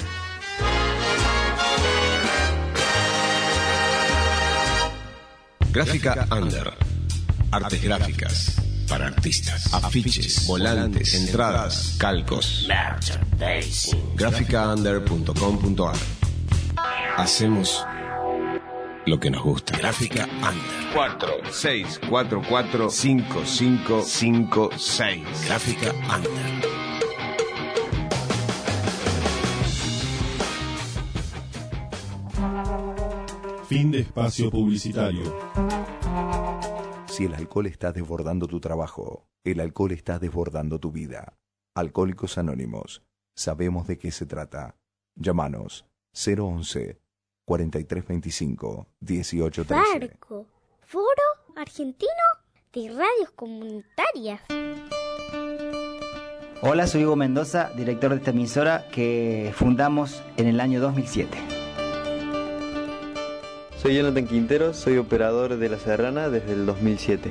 Gráfica Under. Artes gráficas para artistas. Afiches, volantes, entradas, calcos. gráfica under punto com punto a r. Hacemos lo que nos gusta. Gráfica Under. cuatro seis cuatro cuatro cinco cinco cinco seis. Gráfica Under. Fin de espacio publicitario. Si el alcohol está desbordando tu trabajo, el alcohol está desbordando tu vida. Alcohólicos Anónimos. Sabemos de qué se trata. Llámanos cero once, cuarenta y tres veinticinco, dieciocho trece. Farco, Foro Argentino de Radios Comunitarias. Hola, soy Hugo Mendoza, director de esta emisora que fundamos en el año dos mil siete. Soy Jonathan Quintero, soy operador de La Serrana desde el dos mil siete.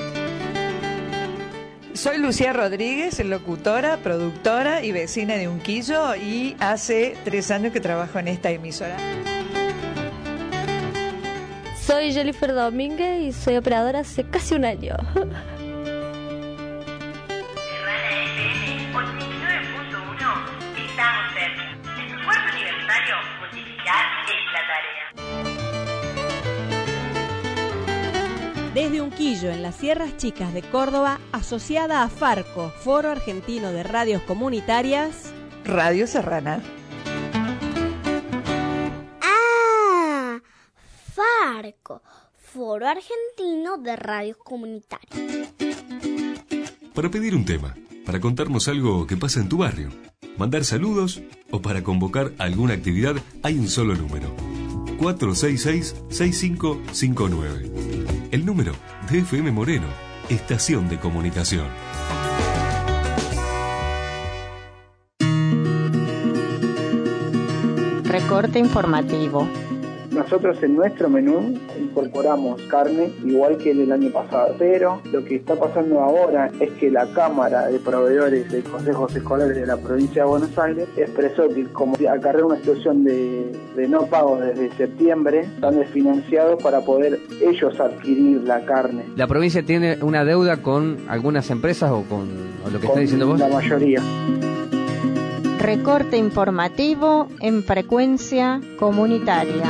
Soy Lucía Rodríguez, locutora, productora y vecina de Unquillo, y hace tres años que trabajo en esta emisora. Soy Jennifer Domínguez y soy operadora hace casi un año. ochenta y nueve punto uno, estamos cerca. En tu cuarto aniversario, multiplicar es la tarea. Desde Unquillo, en las Sierras Chicas de Córdoba, asociada a Farco, Foro Argentino de Radios Comunitarias, Radio Serrana. ¡Ah! Farco, Foro Argentino de Radios Comunitarias. Para pedir un tema, para contarnos algo que pasa en tu barrio, mandar saludos o para convocar alguna actividad, hay un solo número: cuatro seis seis, seis cinco cinco nueve. El número de F M Moreno, Estación de Comunicación. Recorte informativo. Nosotros en nuestro menú incorporamos carne igual que el año pasado, pero lo que está pasando ahora es que la Cámara de Proveedores de Consejos Escolares de la provincia de Buenos Aires expresó que como acarrea una situación de, de no pago desde septiembre, están desfinanciados para poder ellos adquirir la carne. ¿La provincia tiene una deuda con algunas empresas o con o lo que con está diciendo vos? La mayoría. Recorte informativo en frecuencia comunitaria.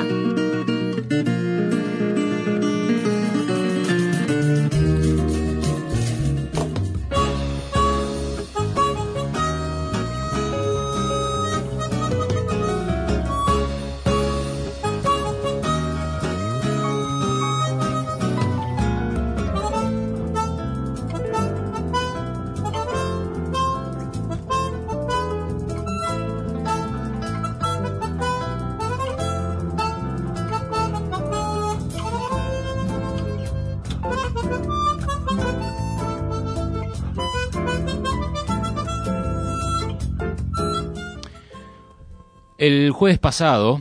El jueves pasado,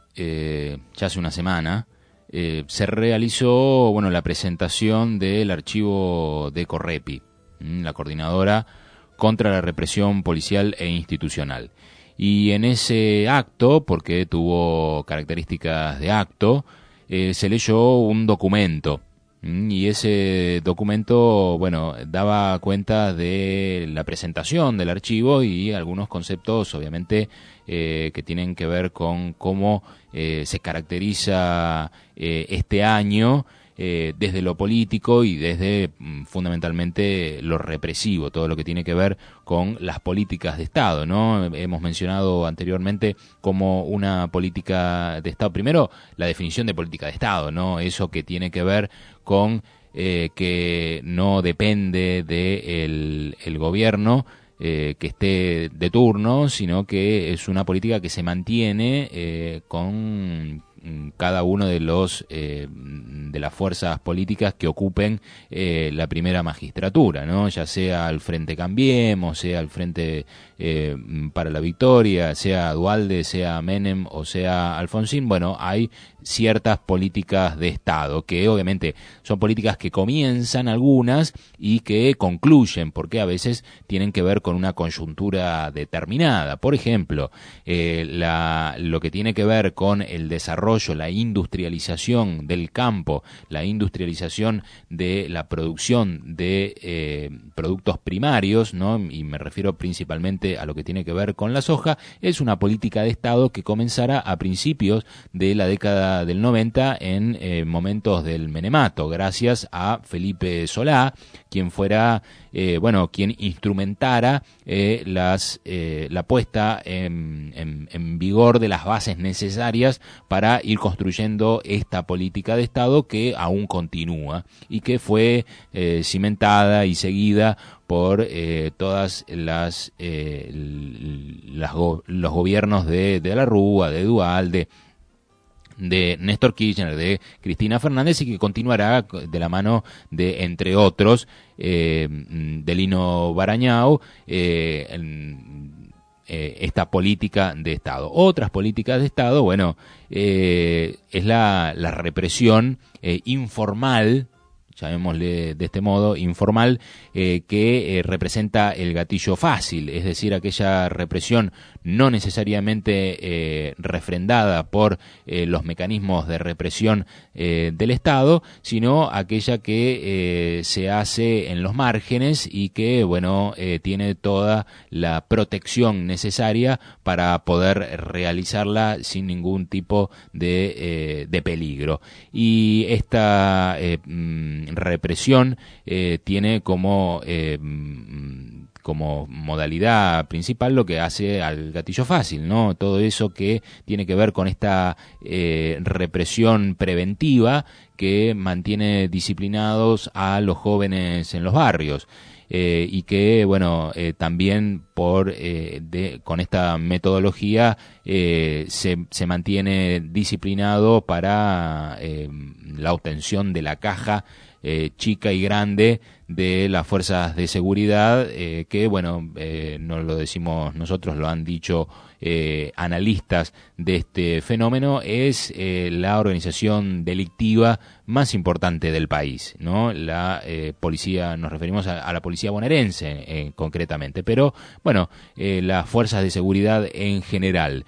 eh, ya hace una semana, eh, se realizó bueno, la presentación del archivo de Correpi, la coordinadora contra la represión policial e institucional. Y en ese acto, porque tuvo características de acto, eh, se leyó un documento. Y ese documento, bueno, daba cuenta de la presentación del archivo y algunos conceptos, obviamente, eh, que tienen que ver con cómo eh, se caracteriza eh, este año eh, desde lo político y desde mm, fundamentalmente lo represivo, todo lo que tiene que ver con las políticas de Estado, ¿no? Hemos mencionado anteriormente como una política de Estado, primero la definición de política de Estado, ¿no? Eso que tiene que ver con eh, que no depende del el gobierno eh, que esté de turno, sino que es una política que se mantiene eh, con cada uno de los eh, de las fuerzas políticas que ocupen eh, la primera magistratura, ¿no? Ya sea el Frente Cambiemos, sea el Frente eh, para la Victoria, sea Duhalde, sea Menem o sea Alfonsín. Bueno, hay ciertas políticas de Estado que obviamente son políticas que comienzan algunas y que concluyen, porque a veces tienen que ver con una coyuntura determinada. Por ejemplo, eh, la, lo que tiene que ver con el desarrollo, la industrialización del campo, la industrialización de la producción de eh, productos primarios, ¿no? Y me refiero principalmente a lo que tiene que ver con la soja, es una política de Estado que comenzará a principios de la década del noventa en eh, momentos del menemato, gracias a Felipe Solá, quien fuera, eh, bueno, quien instrumentara eh, las, eh, la puesta en, en, en vigor de las bases necesarias para para ir construyendo esta política de Estado que aún continúa y que fue eh, cimentada y seguida por eh, todas las, eh, las go- los gobiernos de, de la Rúa, de Duhalde, de Néstor Kirchner, de Cristina Fernández, y que continuará de la mano de, entre otros, eh, de Lino Barañao, eh, en, eh, esta política de Estado. Otras políticas de Estado, bueno, eh, es la, la represión eh, informal, llamémosle de este modo, informal, eh, que eh, representa el gatillo fácil, es decir, aquella represión no necesariamente eh, refrendada por eh, los mecanismos de represión eh, del Estado, sino aquella que eh, se hace en los márgenes y que, bueno, eh, tiene toda la protección necesaria para poder realizarla sin ningún tipo de, eh, de peligro. Y esta eh, represión eh, tiene como eh, como modalidad principal lo que hace al gatillo fácil, ¿no? Todo eso que tiene que ver con esta eh, represión preventiva que mantiene disciplinados a los jóvenes en los barrios. Eh, y que, bueno, eh, también por eh, de, con esta metodología eh, se, se mantiene disciplinado para eh, la obtención de la caja eh, chica y grande de las fuerzas de seguridad, eh, que, bueno, eh, no lo decimos nosotros, lo han dicho eh, analistas de este fenómeno, es eh, la organización delictiva más importante del país, ¿no? La eh, policía, nos referimos a, a la policía bonaerense eh, concretamente, pero bueno, eh, las fuerzas de seguridad en general.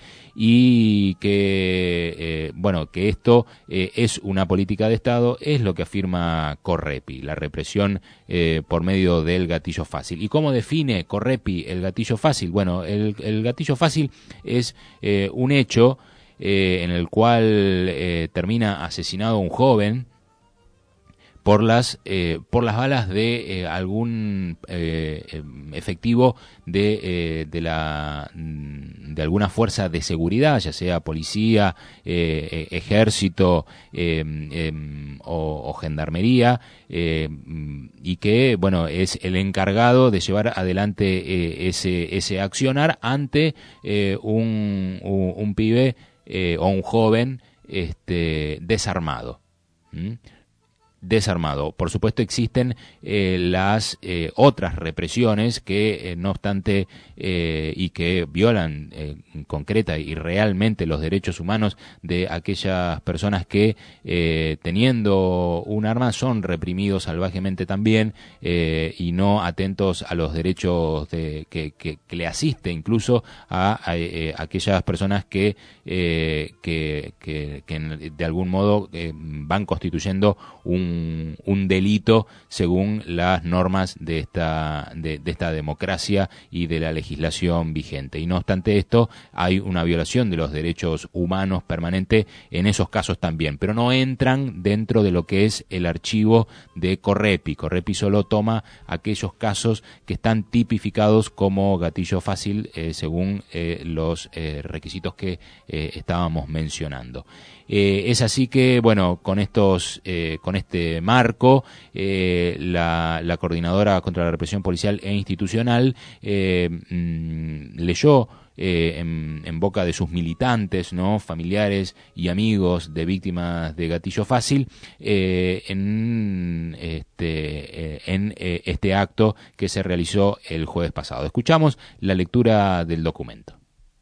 Y que eh, bueno, que esto eh, es una política de Estado, es lo que afirma Correpi, la represión eh, por medio del gatillo fácil. ¿Y cómo define Correpi el gatillo fácil? Bueno, el, el gatillo fácil es eh, un hecho eh, en el cual eh, termina asesinado un joven por las eh, por las balas de eh, algún eh, efectivo de eh, de la de alguna fuerza de seguridad, ya sea policía, eh, ejército eh, eh, o, o gendarmería, eh, y que, bueno, es el encargado de llevar adelante eh, ese ese accionar ante eh, un, un un pibe eh, o un joven este desarmado. ¿Mm? desarmado. Por supuesto existen eh, las eh, otras represiones que eh, no obstante eh, y que violan eh, concreta y realmente los derechos humanos de aquellas personas que eh, teniendo un arma son reprimidos salvajemente también eh, y no atentos a los derechos de, que, que, que le asiste incluso a, a, a aquellas personas que, eh, que, que, que de algún modo eh, van constituyendo un Un, un delito según las normas de esta de, de esta democracia y de la legislación vigente. Y no obstante esto, hay una violación de los derechos humanos permanente en esos casos también, pero no entran dentro de lo que es el archivo de Correpi. Correpi solo toma aquellos casos que están tipificados como gatillo fácil eh, según eh, los eh, requisitos que eh, estábamos mencionando. Eh, es así que, bueno, con estos, eh, con este marco, eh, la, la Coordinadora contra la Represión Policial e Institucional eh, mmm, leyó eh, en, en boca de sus militantes, ¿no?, familiares y amigos de víctimas de gatillo fácil, eh, en este, eh, en eh, este acto que se realizó el jueves pasado. Escuchamos la lectura del documento.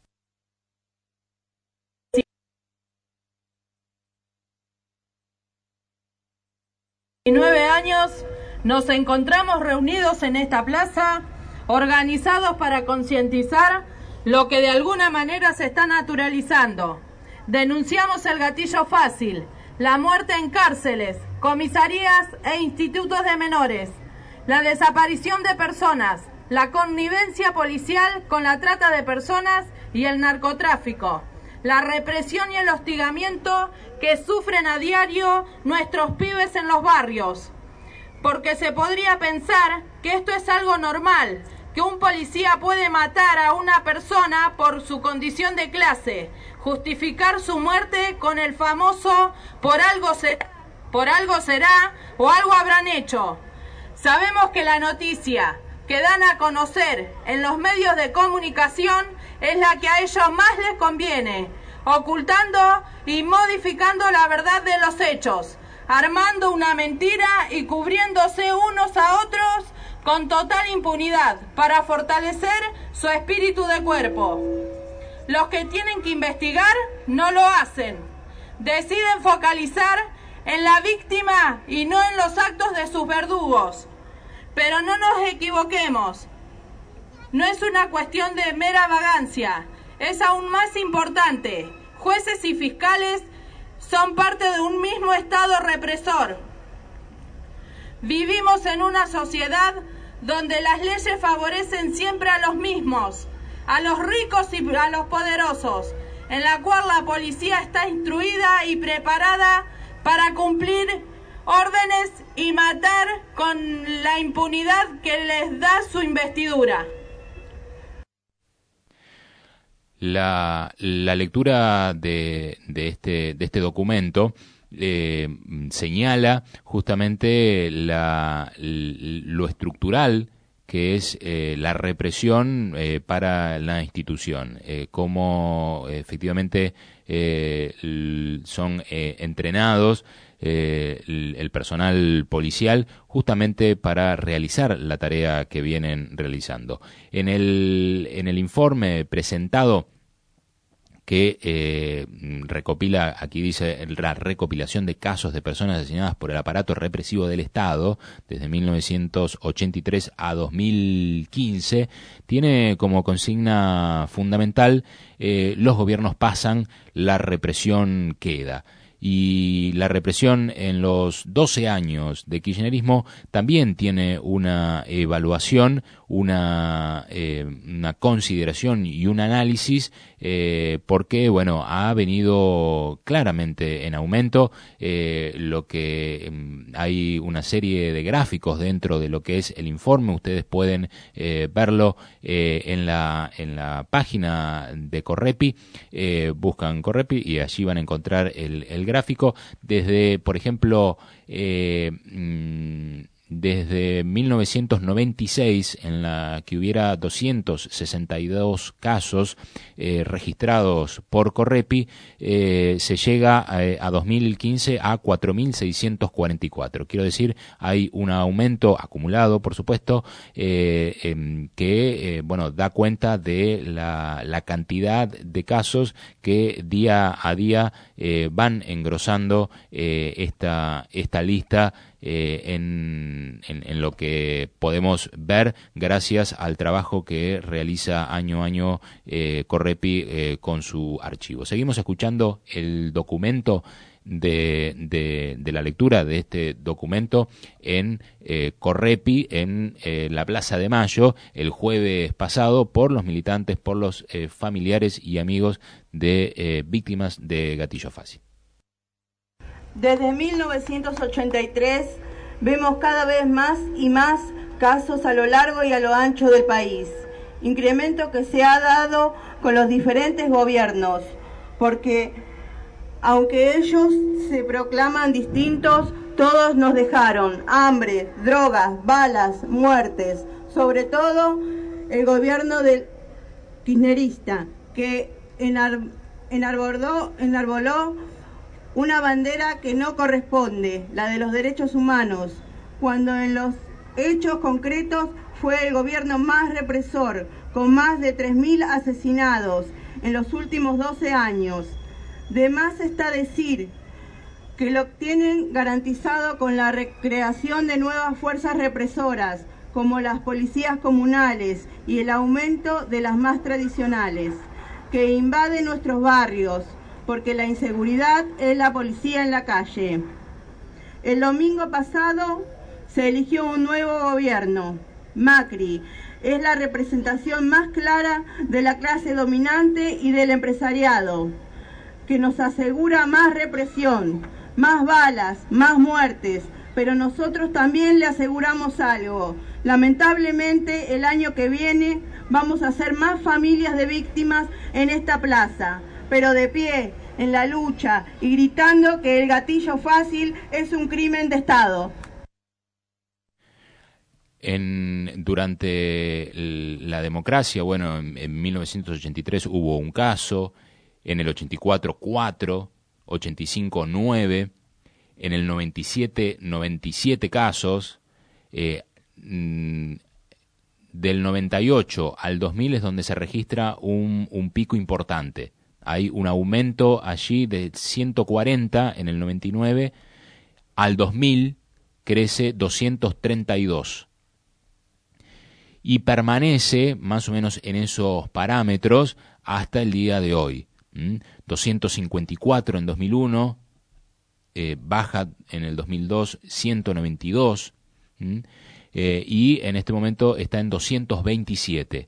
diecinueve años nos encontramos reunidos en esta plaza, organizados para concientizar lo que de alguna manera se está naturalizando. Denunciamos el gatillo fácil, la muerte en cárceles, comisarías e institutos de menores, la desaparición de personas, la connivencia policial con la trata de personas y el narcotráfico, la represión y el hostigamiento que sufren a diario nuestros pibes en los barrios. Porque se podría pensar que esto es algo normal, que un policía puede matar a una persona por su condición de clase, justificar su muerte con el famoso por algo será, por algo será o algo habrán hecho. Sabemos que la noticia que dan a conocer en los medios de comunicación es la que a ellos más les conviene, ocultando y modificando la verdad de los hechos, armando una mentira y cubriéndose unos a otros con total impunidad para fortalecer su espíritu de cuerpo. Los que tienen que investigar no lo hacen. Deciden focalizar en la víctima y no en los actos de sus verdugos. Pero no nos equivoquemos. No es una cuestión de mera vagancia. Es aún más importante. Jueces y fiscales son parte de un mismo Estado represor. Vivimos en una sociedad donde las leyes favorecen siempre a los mismos, a los ricos y a los poderosos, en la cual la policía está instruida y preparada para cumplir órdenes y matar con la impunidad que les da su investidura. La, la lectura de, de, este, de este documento eh, señala justamente la, lo estructural que es eh, la represión eh, para la institución, eh, cómo efectivamente eh, son eh, entrenados eh, el, el personal policial justamente para realizar la tarea que vienen realizando. En el, en el informe presentado que eh, recopila, aquí dice, la recopilación de casos de personas asesinadas por el aparato represivo del Estado desde mil novecientos ochenta y tres a dos mil quince, tiene como consigna fundamental eh, los gobiernos pasan, la represión queda. Y la represión en los doce años de kirchnerismo también tiene una evaluación, una, eh, una consideración y un análisis, eh, porque, bueno, ha venido claramente en aumento, eh, lo que eh, hay una serie de gráficos dentro de lo que es el informe, ustedes pueden eh, verlo eh, en la en la página de Correpi, eh, buscan Correpi y allí van a encontrar el, el gráfico desde, por ejemplo, eh, desde mil novecientos noventa y seis, en la que hubiera doscientos sesenta y dos casos eh, registrados por Correpi, eh, se llega a, a dos mil quince a cuatro mil seiscientos cuarenta y cuatro. Quiero decir, hay un aumento acumulado, por supuesto, eh, eh, que eh, bueno, da cuenta de la, la cantidad de casos que día a día eh, van engrosando eh, esta, esta lista Eh, en, en, en lo que podemos ver gracias al trabajo que realiza año a año eh, Correpi eh, con su archivo. Seguimos escuchando el documento de, de, de la lectura de este documento en eh, Correpi, en eh, la Plaza de Mayo, el jueves pasado, por los militantes, por los eh, familiares y amigos de eh, víctimas de gatillo fácil. Desde mil novecientos ochenta y tres vemos cada vez más y más casos a lo largo y a lo ancho del país, incremento que se ha dado con los diferentes gobiernos, porque aunque ellos se proclaman distintos, todos nos dejaron hambre, drogas, balas, muertes, sobre todo el gobierno del kirchnerista, que enar, enarboló, enarboló una bandera que no corresponde, la de los derechos humanos, cuando en los hechos concretos fue el gobierno más represor, con más de tres mil asesinados en los últimos doce años. De más está decir que lo tienen garantizado con la recreación de nuevas fuerzas represoras, como las policías comunales y el aumento de las más tradicionales, que invaden nuestros barrios, porque la inseguridad es la policía en la calle. El domingo pasado se eligió un nuevo gobierno. Macri es la representación más clara de la clase dominante y del empresariado, que nos asegura más represión, más balas, más muertes, pero nosotros también le aseguramos algo, Lamentablemente, el año que viene vamos a ser más familias de víctimas en esta plaza, pero de pie, en la lucha y gritando que el gatillo fácil es un crimen de Estado. En, durante el, la democracia, bueno, en, en mil novecientos ochenta y tres hubo un caso, en el ochenta y cuatro, cuatro, ochenta y cinco, nueve, en el noventa y siete, noventa y siete casos, eh, mm, del noventa y ocho al dos mil es donde se registra un, un pico importante. Hay un aumento allí de ciento cuarenta en el noventa y nueve, al dos mil crece doscientos treinta y dos. Y permanece más o menos en esos parámetros hasta el día de hoy. ¿Mm? doscientos cincuenta y cuatro en dos mil uno, eh, baja en el dos mil dos ciento noventa y dos, ¿Mm? eh, y en este momento está en doscientos veintisiete.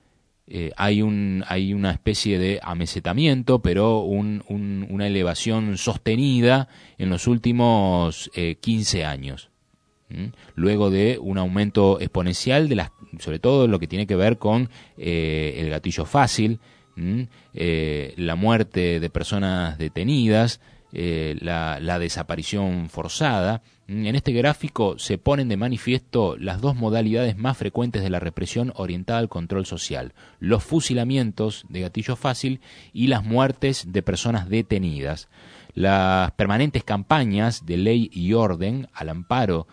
Eh, hay, un, hay una especie de amesetamiento, pero un, un, una elevación sostenida en los últimos eh, quince años. ¿Mm? Luego de un aumento exponencial de las, sobre todo lo que tiene que ver con eh, el gatillo fácil, ¿Mm? eh, la muerte de personas detenidas, eh, la, la desaparición forzada. En este gráfico se ponen de manifiesto las dos modalidades más frecuentes de la represión orientada al control social: los fusilamientos de gatillo fácil y las muertes de personas detenidas. Las permanentes campañas de ley y orden al amparo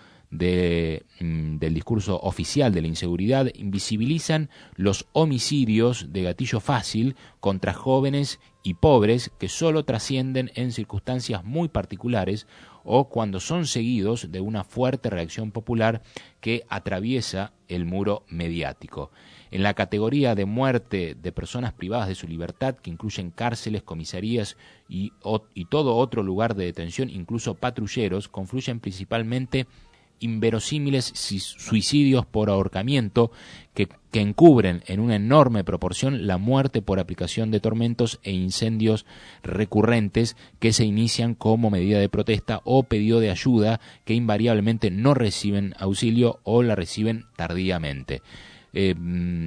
de, del discurso oficial de la inseguridad invisibilizan los homicidios de gatillo fácil contra jóvenes y pobres que solo trascienden en circunstancias muy particulares o cuando son seguidos de una fuerte reacción popular que atraviesa el muro mediático. En la categoría de muerte de personas privadas de su libertad, que incluyen cárceles, comisarías y, o, y todo otro lugar de detención, incluso patrulleros, confluyen principalmente inverosímiles suicidios por ahorcamiento que, que encubren en una enorme proporción la muerte por aplicación de tormentos e incendios recurrentes que se inician como medida de protesta o pedido de ayuda que invariablemente no reciben auxilio o la reciben tardíamente. Eh,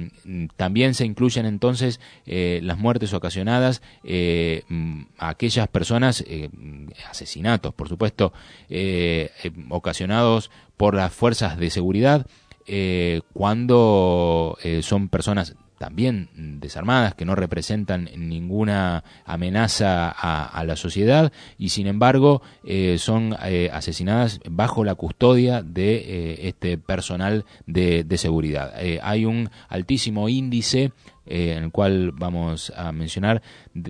también se incluyen entonces eh, las muertes ocasionadas eh, a aquellas personas, eh, asesinatos por supuesto, eh, eh, ocasionados por las fuerzas de seguridad eh, cuando eh, son personas también desarmadas, que no representan ninguna amenaza a, a la sociedad y sin embargo eh, son eh, asesinadas bajo la custodia de eh, este personal de, de seguridad. Eh, hay un altísimo índice eh, en el cual vamos a mencionar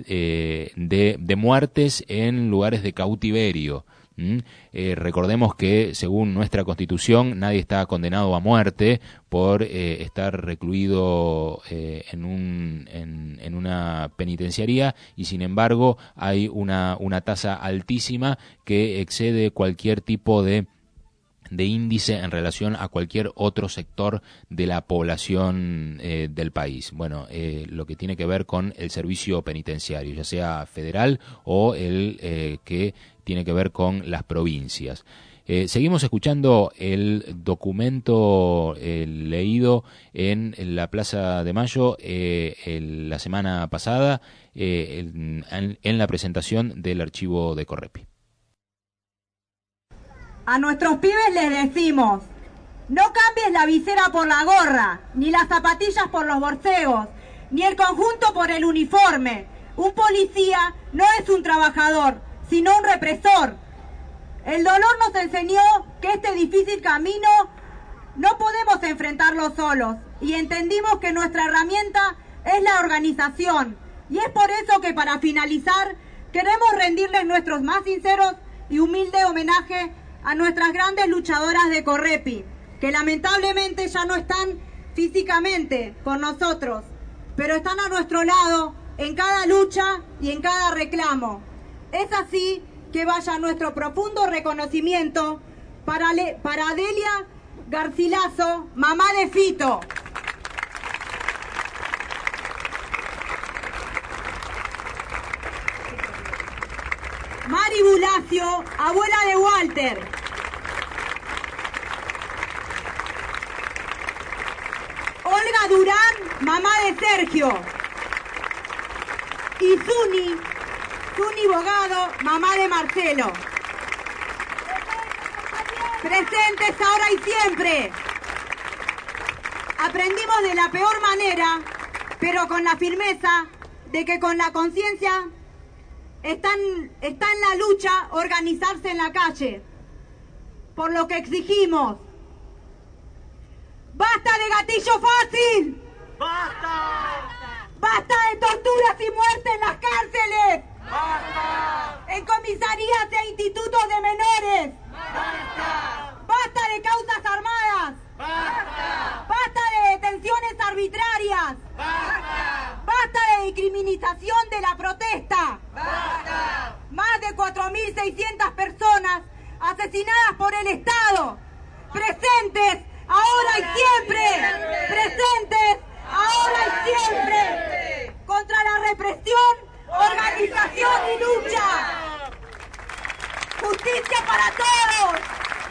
eh, de, de muertes en lugares de cautiverio. ¿Mm? Eh, recordemos que según nuestra Constitución nadie está condenado a muerte por eh, estar recluido eh, en, un, en, en una penitenciaría y sin embargo hay una, una tasa altísima que excede cualquier tipo de de índice en relación a cualquier otro sector de la población eh, del país. Bueno, eh, lo que tiene que ver con el servicio penitenciario, ya sea federal o el eh, que tiene que ver con las provincias. Eh, seguimos escuchando el documento eh, leído en la Plaza de Mayo eh, el, la semana pasada eh, en, en la presentación del archivo de Correpi. A nuestros pibes les decimos: no cambies la visera por la gorra, ni las zapatillas por los borcegos, ni el conjunto por el uniforme. Un policía no es un trabajador, sino un represor. El dolor nos enseñó que este difícil camino no podemos enfrentarlo solos, y entendimos que nuestra herramienta es la organización. Y es por eso que, para finalizar, queremos rendirles nuestros más sinceros y humilde homenaje a nuestras grandes luchadoras de Correpi, que lamentablemente ya no están físicamente con nosotros, pero están a nuestro lado en cada lucha y en cada reclamo. Es así que vaya nuestro profundo reconocimiento para, Le- para Delia Garcilaso, mamá de Fito. Mari Bulacio, abuela de Walter. Durán, mamá de Sergio. Y Zuni, Zuni Bogado, mamá de Marcelo. Presentes ahora y siempre. Aprendimos de la peor manera, pero con la firmeza de que con la conciencia está en, está en la lucha organizarse en la calle. Por lo que exigimos: ¡basta de gatillo fácil! ¡Basta! ¡Basta de torturas y muerte en las cárceles! ¡Basta! En comisarías e institutos de menores. ¡Basta! ¡Basta de causas armadas! ¡Basta! ¡Basta de detenciones arbitrarias! ¡Basta! ¡Basta de discriminación de la protesta! ¡Basta! Más de cuatro mil seiscientas personas asesinadas por el Estado. Presentes ahora y siempre. Presentes ahora y siempre. Contra la represión, organización y lucha. Justicia para todos.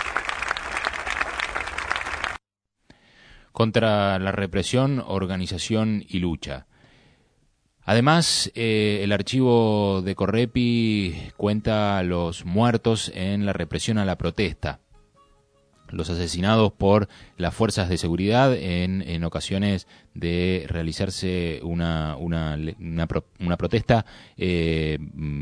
Contra la represión, organización y lucha. Además, eh, el archivo de Correpi cuenta los muertos en la represión a la protesta, los asesinados por las fuerzas de seguridad en, en ocasiones de realizarse una, una, una, pro, una protesta, eh,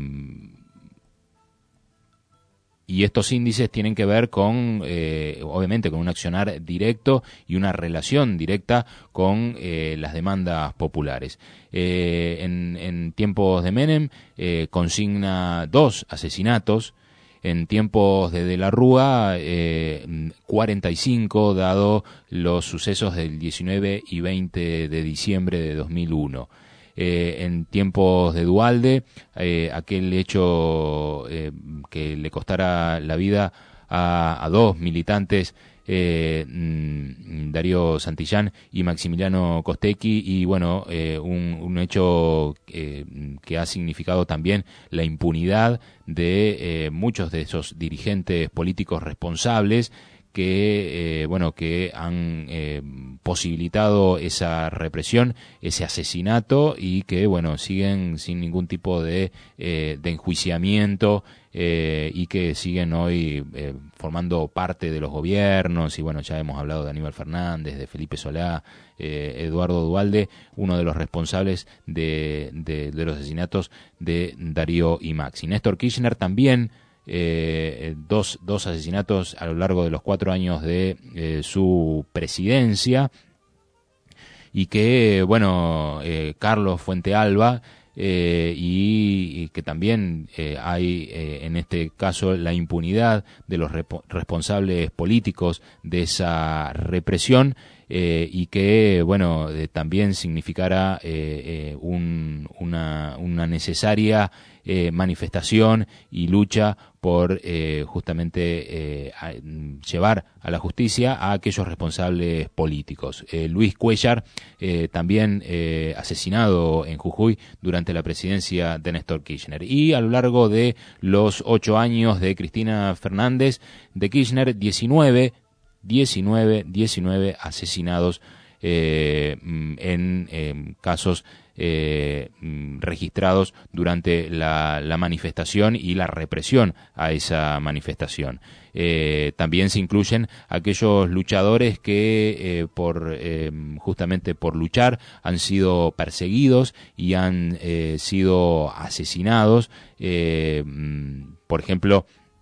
y estos índices tienen que ver con, eh, obviamente, con un accionar directo y una relación directa con eh, las demandas populares. Eh, en, en tiempos de Menem eh, consigna dos asesinatos. En tiempos de De la Rúa, eh, cuarenta y cinco, dado los sucesos del diecinueve y veinte de diciembre de dos mil uno. Eh, en tiempos de Duhalde, eh, aquel hecho eh, que le costara la vida a, a dos militantes, eh, Darío Santillán y Maximiliano Costecchi, y bueno, eh, un, un hecho eh, que ha significado también la impunidad de eh, muchos de esos dirigentes políticos responsables que eh, bueno que han eh, posibilitado esa represión, ese asesinato, y que bueno siguen sin ningún tipo de, eh, de enjuiciamiento, eh, y que siguen hoy eh, formando parte de los gobiernos. Y bueno, ya hemos hablado de Aníbal Fernández, de Felipe Solá, eh, Eduardo Duhalde, uno de los responsables de, de, de los asesinatos de Darío y Maxi. Néstor Kirchner también. Eh, dos, dos asesinatos a lo largo de los cuatro años de eh, su presidencia, y que, bueno, eh, Carlos Fuente Alba, eh, y, y que también eh, hay eh, en este caso la impunidad de los rep- responsables políticos de esa represión, eh, y que, bueno, eh, también significará eh, eh, un, una, una necesaria Eh, manifestación y lucha por eh, justamente eh, a, llevar a la justicia a aquellos responsables políticos. Eh, Luis Cuellar, eh, también eh, asesinado en Jujuy durante la presidencia de Néstor Kirchner. Y a lo largo de los ocho años de Cristina Fernández de Kirchner, diecinueve, diecinueve, diecinueve asesinados eh, en, en casos Eh, registrados durante la, la manifestación y la represión a esa manifestación. Eh, también se incluyen aquellos luchadores que eh, por eh, justamente por luchar han sido perseguidos y han eh, sido asesinados. Eh, por ejemplo,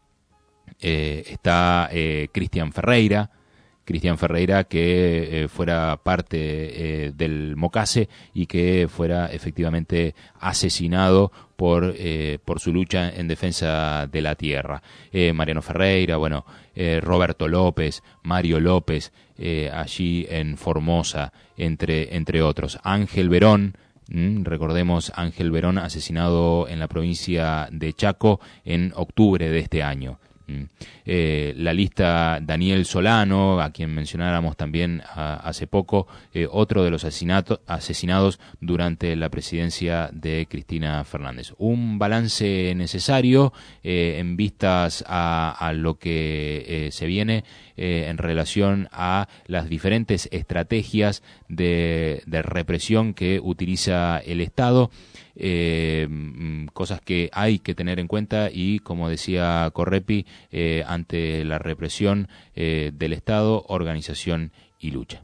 eh, está eh, Cristian Ferreira, Cristian Ferreira, que eh, fuera parte eh, del Mocase y que fuera efectivamente asesinado por eh, por su lucha en defensa de la tierra. Eh, Mariano Ferreira, bueno, eh, Roberto López, Mario López, eh, allí en Formosa, entre entre otros. Ángel Verón, Mm, recordemos, Ángel Verón, asesinado en la provincia de Chaco en octubre de este año. Mm. Eh, la lista: Daniel Solano, a quien mencionáramos también a, hace poco, eh, otro de los asesinatos, asesinados durante la presidencia de Cristina Fernández. Un balance necesario eh, en vistas a, a lo que eh, se viene eh, en relación a las diferentes estrategias de, de represión que utiliza el Estado. Eh, cosas que hay que tener en cuenta y, como decía Correpi, eh, ante la represión eh, del Estado, organización y lucha.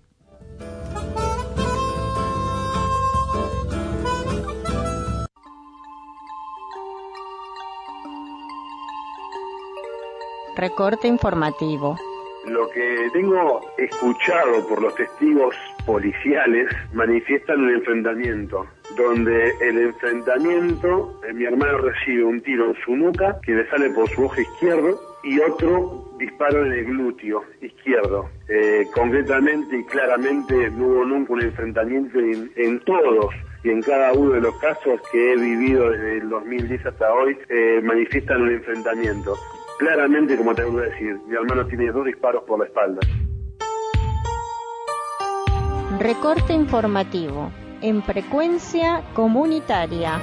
Recorte informativo. Lo que tengo escuchado por los testigos policiales manifiestan un enfrentamiento, donde el enfrentamiento, eh, mi hermano recibe un tiro en su nuca que le sale por su ojo izquierdo y otro disparo en el glúteo izquierdo. Eh, concretamente y claramente no hubo nunca un enfrentamiento en, en todos y en cada uno de los casos que he vivido desde el dos mil diez hasta hoy, eh, manifiestan un enfrentamiento. Claramente, como te voy a decir, mi hermano tiene dos disparos por la espalda. Recorte informativo en frecuencia comunitaria.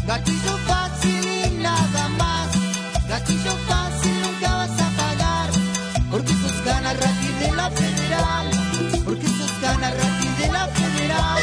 Gatillo fácil y nada más. Gatillo fácil nunca vas a pagar. Porque sos gana rating de la Federal. Porque sos gana rating de la Federal.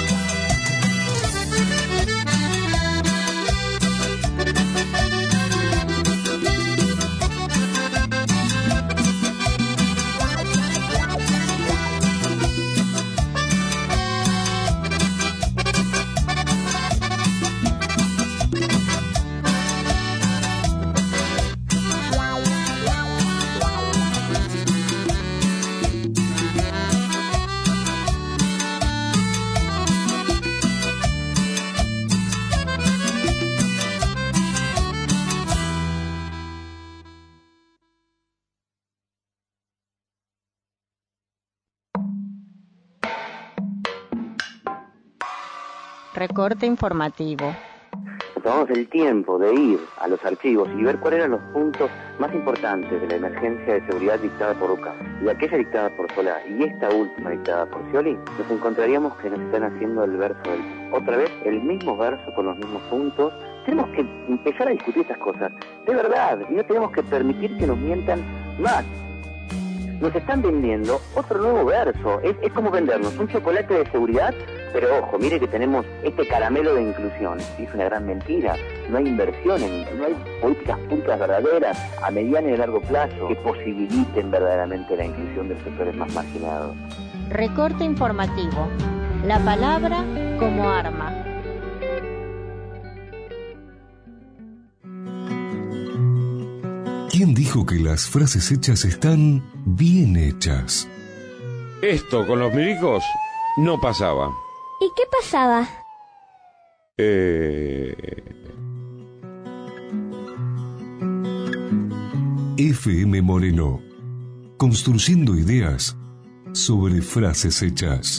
Recorte informativo. Nos tomamos el tiempo de ir a los archivos y ver cuáles eran los puntos más importantes de la emergencia de seguridad dictada por U C A S y aquella dictada por Solá y esta última dictada por Scioli. Nos encontraríamos que nos están haciendo el verso del... otra vez el mismo verso con los mismos puntos. Tenemos que empezar a discutir estas cosas de verdad y no tenemos que permitir que nos mientan más. Nos están vendiendo otro nuevo verso. Es, es como vendernos un chocolate de seguridad, pero ojo, mire que tenemos este caramelo de inclusión. Y es una gran mentira. No hay inversión, en, no hay políticas públicas verdaderas a mediano y largo plazo que posibiliten verdaderamente la inclusión de los sectores más marginados. Recorte informativo. La palabra como arma. ¿Quién dijo que las frases hechas están bien hechas? Esto con los milicos no pasaba. ¿Y qué pasaba? Eh... F M Moreno, construyendo ideas sobre frases hechas.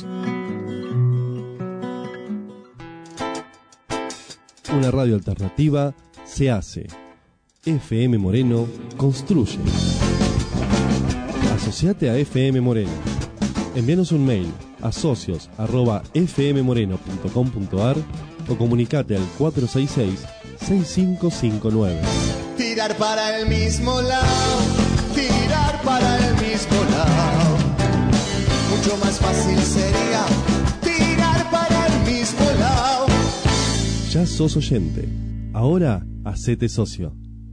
Una radio alternativa se hace. F M Moreno construye. Asociate a F M Moreno. Envíanos un mail a socios arroba f m moreno punto com punto a r o comunicate al cuatro seis seis, seis cinco cinco nueve. Tirar para el mismo lado, tirar para el mismo lado. Mucho más fácil sería tirar para el mismo lado. Ya sos oyente. Ahora hacete socio.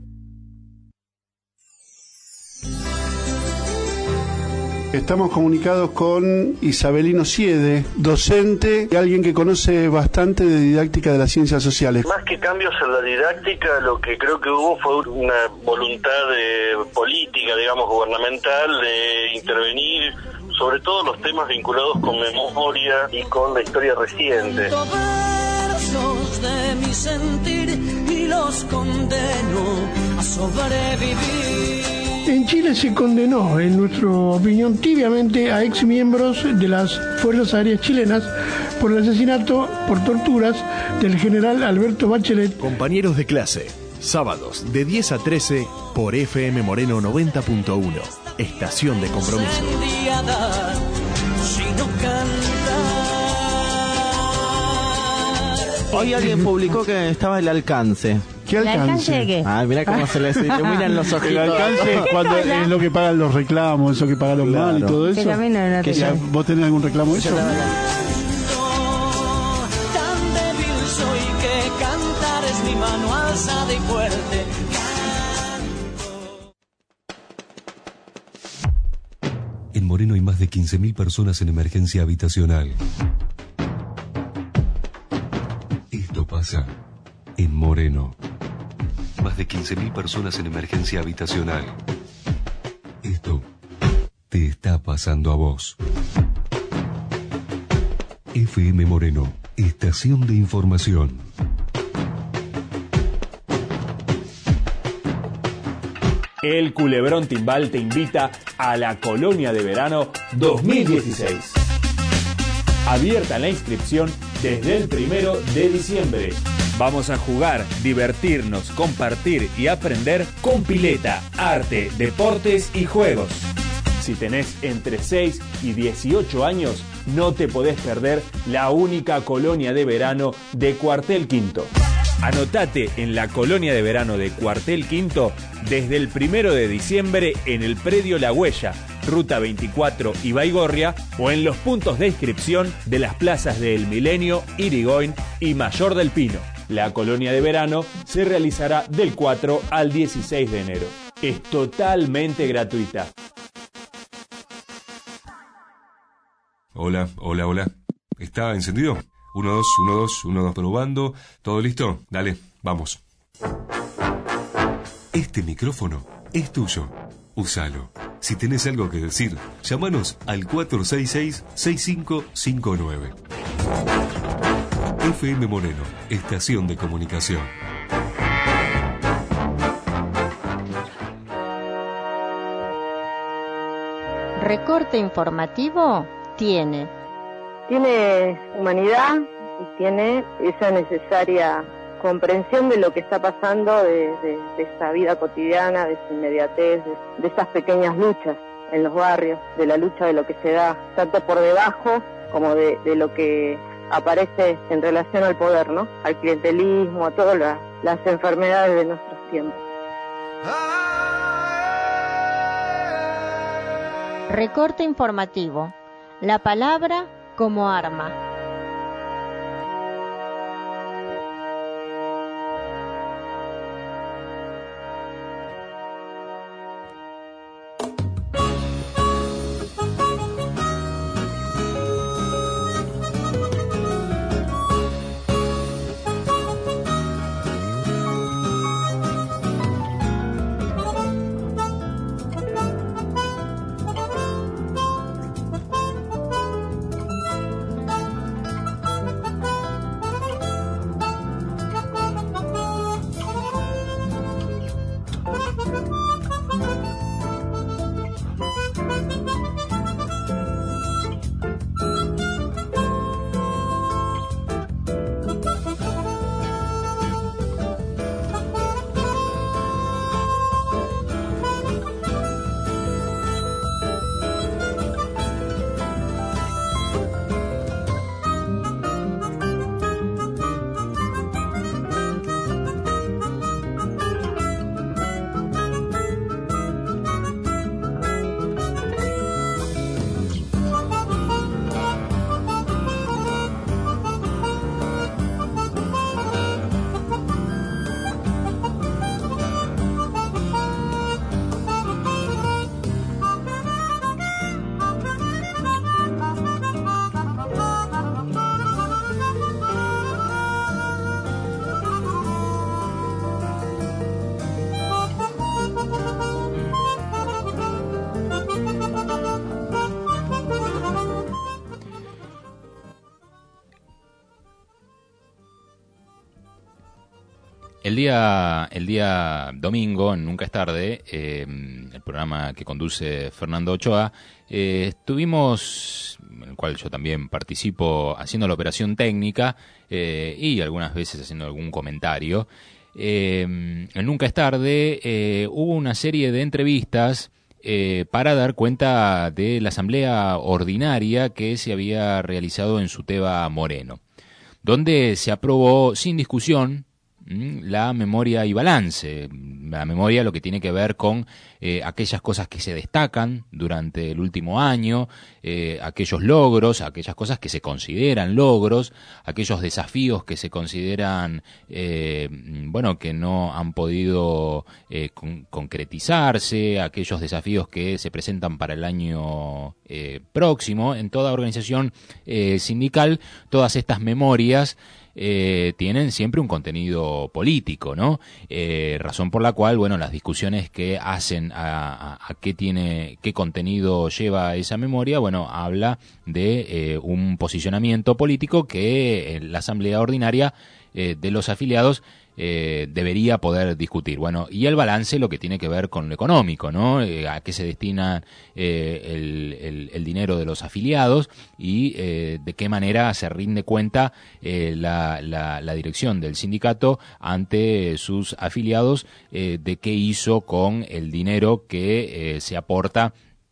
Estamos comunicados con Isabelino Siede, docente y alguien que conoce bastante de didáctica de las ciencias sociales. Más que cambios en la didáctica, lo que creo que hubo fue una voluntad de política, digamos, gubernamental, de intervenir sobre todo los temas vinculados con memoria y con la historia reciente. Versos de mi sentir y los condeno a sobrevivir. En Chile se condenó, en nuestra opinión, tibiamente a exmiembros de las Fuerzas Aéreas chilenas por el asesinato por torturas del general Alberto Bachelet. Compañeros de clase, sábados de diez a trece por F M Moreno noventa punto uno, estación de compromiso. Hoy alguien publicó que estaba el alcance. ¿Qué alcance? ¿El alcance de qué? Ah, mirá cómo se les iluminan los ojitos. El alcance es cuando es lo que pagan los reclamos, eso que pagaron Claro. mal y todo eso. Pero a mí no me lo Que ya, ¿vos tenés algún reclamo de eso? Tan débil soy que cantar es mi mano alzada y fuerte. En Moreno hay más de quince mil personas en emergencia habitacional. Esto pasa en Moreno. Más de quince mil personas en emergencia habitacional. Esto te está pasando a vos. F M Moreno, estación de información. El Culebrón Timbal te invita a la Colonia de Verano dos mil dieciséis. Abierta la inscripción desde el primero de diciembre. Vamos a jugar, divertirnos, compartir y aprender con pileta, arte, deportes y juegos. Si tenés entre seis y dieciocho años, no te podés perder la única colonia de verano de Cuartel Quinto. Anotate en la colonia de verano de Cuartel Quinto desde el primero de diciembre en el predio La Huella, Ruta veinticuatro y Baigorria, o en los puntos de inscripción de las plazas de El Milenio, Irigoyen y Mayor del Pino. La colonia de verano se realizará del cuatro al dieciséis de enero. Es totalmente gratuita. Hola, hola, hola. ¿Está encendido? uno, dos, uno, dos, uno, dos, probando. ¿Todo listo? Dale, vamos. Este micrófono es tuyo. Úsalo. Si tenés algo que decir, llámanos al cuatro seis seis, seis cinco cinco nueve. F M Moreno, estación de comunicación. Recorte informativo tiene. Tiene humanidad y tiene esa necesaria comprensión de lo que está pasando, de, de, de esa vida cotidiana, de esa inmediatez, de, de esas pequeñas luchas en los barrios, de la lucha de lo que se da tanto por debajo como de, de lo que aparece en relación al poder, ¿no? Al clientelismo, a todas la, las enfermedades de nuestros tiempos. Recorte informativo. La palabra como arma. El día, el día domingo, en Nunca es Tarde, eh, el programa que conduce Fernando Ochoa, eh, estuvimos, en el cual yo también participo, haciendo la operación técnica eh, y algunas veces haciendo algún comentario. Eh, en Nunca es Tarde eh, hubo una serie de entrevistas eh, para dar cuenta de la asamblea ordinaria que se había realizado en Suteba Moreno, donde se aprobó sin discusión la memoria y balance. La memoria, lo que tiene que ver con eh, aquellas cosas que se destacan durante el último año, eh, aquellos logros, aquellas cosas que se consideran logros, aquellos desafíos que se consideran, eh, bueno, que no han podido eh, con, concretizarse, aquellos desafíos que se presentan para el año eh, próximo. En toda organización eh, sindical, todas estas memorias Eh, tienen siempre un contenido político, ¿no? Eh, razón por la cual, bueno, las discusiones que hacen a, a, a qué tiene, qué contenido lleva esa memoria, bueno, habla de eh, un posicionamiento político que en la asamblea ordinaria eh, de los afiliados Eh, debería poder discutir. Bueno, y el balance, lo que tiene que ver con lo económico, ¿no? Eh, a qué se destina eh, el, el, el dinero de los afiliados y eh, de qué manera se rinde cuenta eh, la, la, la dirección del sindicato ante sus afiliados eh, de qué hizo con el dinero que eh, se aporta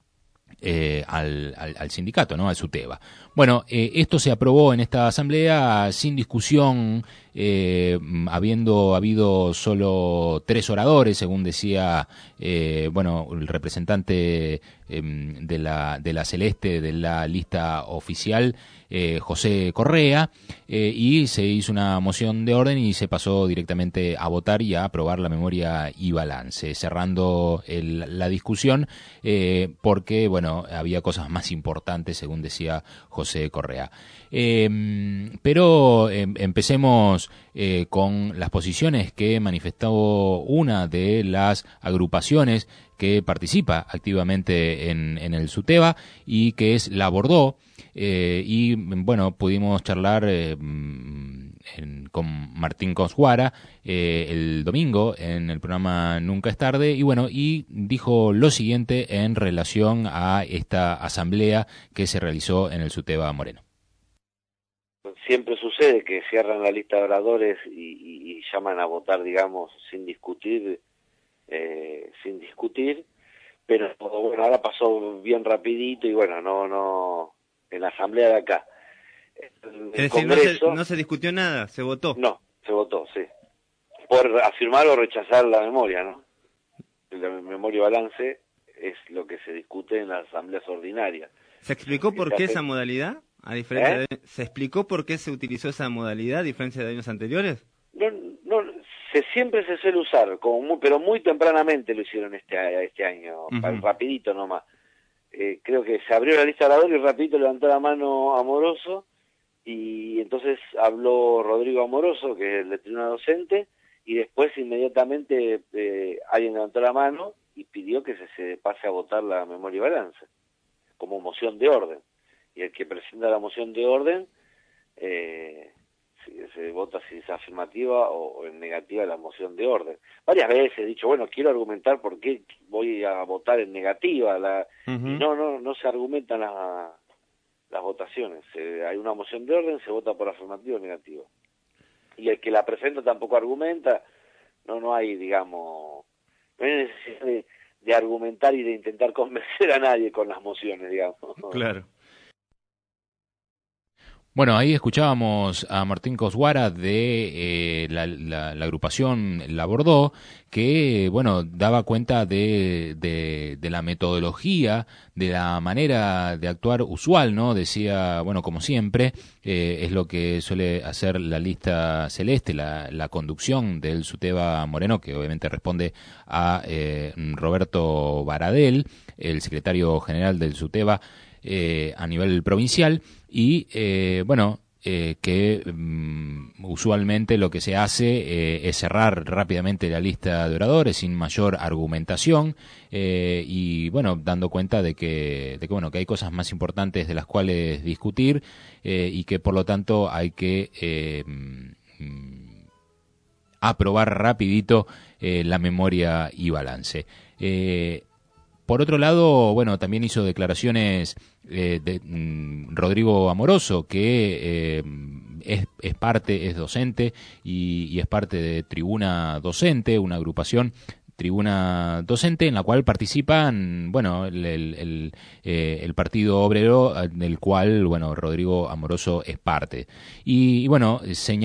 Eh, al, al, al sindicato, ¿no? Al Suteba. Bueno, eh, esto se aprobó en esta asamblea sin discusión eh, habiendo habido solo tres oradores, según decía eh, bueno el representante eh, de la de la Celeste de la lista oficial, eh, José Correa, eh, y se hizo una moción de orden y se pasó directamente a votar y a aprobar la memoria y balance, cerrando el, la discusión eh, porque bueno había cosas más importantes, según decía José Correa. Eh, pero eh, empecemos eh, con las posiciones que manifestó una de las agrupaciones que participa activamente en, en el SUTEBA y que es la Bordó, eh, y bueno, pudimos charlar eh, en, con Martín Cosguara eh, el domingo en el programa Nunca es tarde, y bueno, y dijo lo siguiente en relación a esta asamblea que se realizó en el SUTEBA Moreno. Siempre sucede que cierran la lista de oradores y, y, y llaman a votar, digamos, sin discutir, eh, sin discutir, pero bueno, ahora pasó bien rapidito y bueno, no, no, en la asamblea de acá. En es decir, Congreso, no, se, no se discutió nada, se votó. No, se votó, sí. Por afirmar o rechazar la memoria, ¿no? La memoria y balance es lo que se discute en las asambleas ordinarias. ¿Se explicó por qué esa modalidad? A diferencia ¿Eh? de, ¿Se explicó por qué se utilizó esa modalidad a diferencia de años anteriores? No, no, se, siempre se suele usar, como muy, pero muy tempranamente lo hicieron este, este año, uh-huh. rapidito nomás. Eh, creo que se abrió la lista de oradores y rapidito levantó la mano Amoroso, y entonces habló Rodrigo Amoroso, que es el de tribuna docente, y después inmediatamente eh, alguien levantó la mano y pidió que se, se pase a votar la memoria y balance, como moción de orden. Y el que presenta la moción de orden eh, se, se vota si es afirmativa o, o en negativa la moción de orden. Varias veces he dicho, bueno, quiero argumentar por qué voy a votar en negativa, la, uh-huh. y no, no, no se argumentan la, las votaciones. Eh, hay una moción de orden, se vota por afirmativa o negativa. Y el que la presenta tampoco argumenta, no, no hay, digamos, no hay necesidad de, de argumentar y de intentar convencer a nadie con las mociones, digamos. Claro. Bueno, ahí escuchábamos a Martín Cosguara de eh, la, la, la agrupación La Bordó, que, bueno, daba cuenta de, de, de la metodología, de la manera de actuar usual, ¿no? Decía, bueno, como siempre, eh, es lo que suele hacer la lista celeste, la, la conducción del SUTEBA Moreno, que obviamente responde a eh, Roberto Baradel, el secretario general del SUTEBA, Eh, a nivel provincial, y eh, bueno, eh, que um, usualmente lo que se hace eh, es cerrar rápidamente la lista de oradores sin mayor argumentación, eh, y bueno, dando cuenta de que, de que bueno, que hay cosas más importantes de las cuales discutir, eh, y que por lo tanto hay que eh, um, aprobar rapidito eh, la memoria y balance. Eh, Por otro lado, bueno, también hizo declaraciones eh, de mm, Rodrigo Amoroso, que eh, es, es parte, es docente y, y es parte de Tribuna Docente, una agrupación Tribuna Docente en la cual participan, bueno, el, el, el, eh, el Partido Obrero, del cual, bueno, Rodrigo Amoroso es parte. Y, y bueno,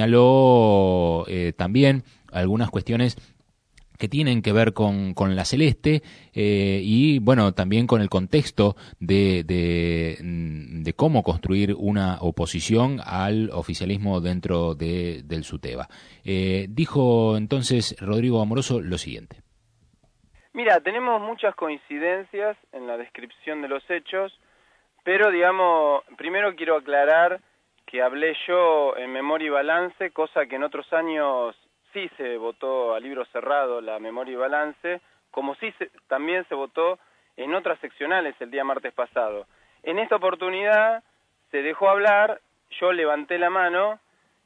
señaló eh, también algunas cuestiones que tienen que ver con, con la Celeste, eh, y bueno, también con el contexto de, de, de cómo construir una oposición al oficialismo dentro de, del SUTEBA. Eh, dijo entonces Rodrigo Amoroso lo siguiente. Mira, tenemos muchas coincidencias en la descripción de los hechos, pero digamos, primero quiero aclarar que hablé yo en memoria y balance, cosa que en otros años sí se votó a libro cerrado la memoria y balance, como sí se, también se votó en otras seccionales el día martes pasado. En esta oportunidad se dejó hablar, yo levanté la mano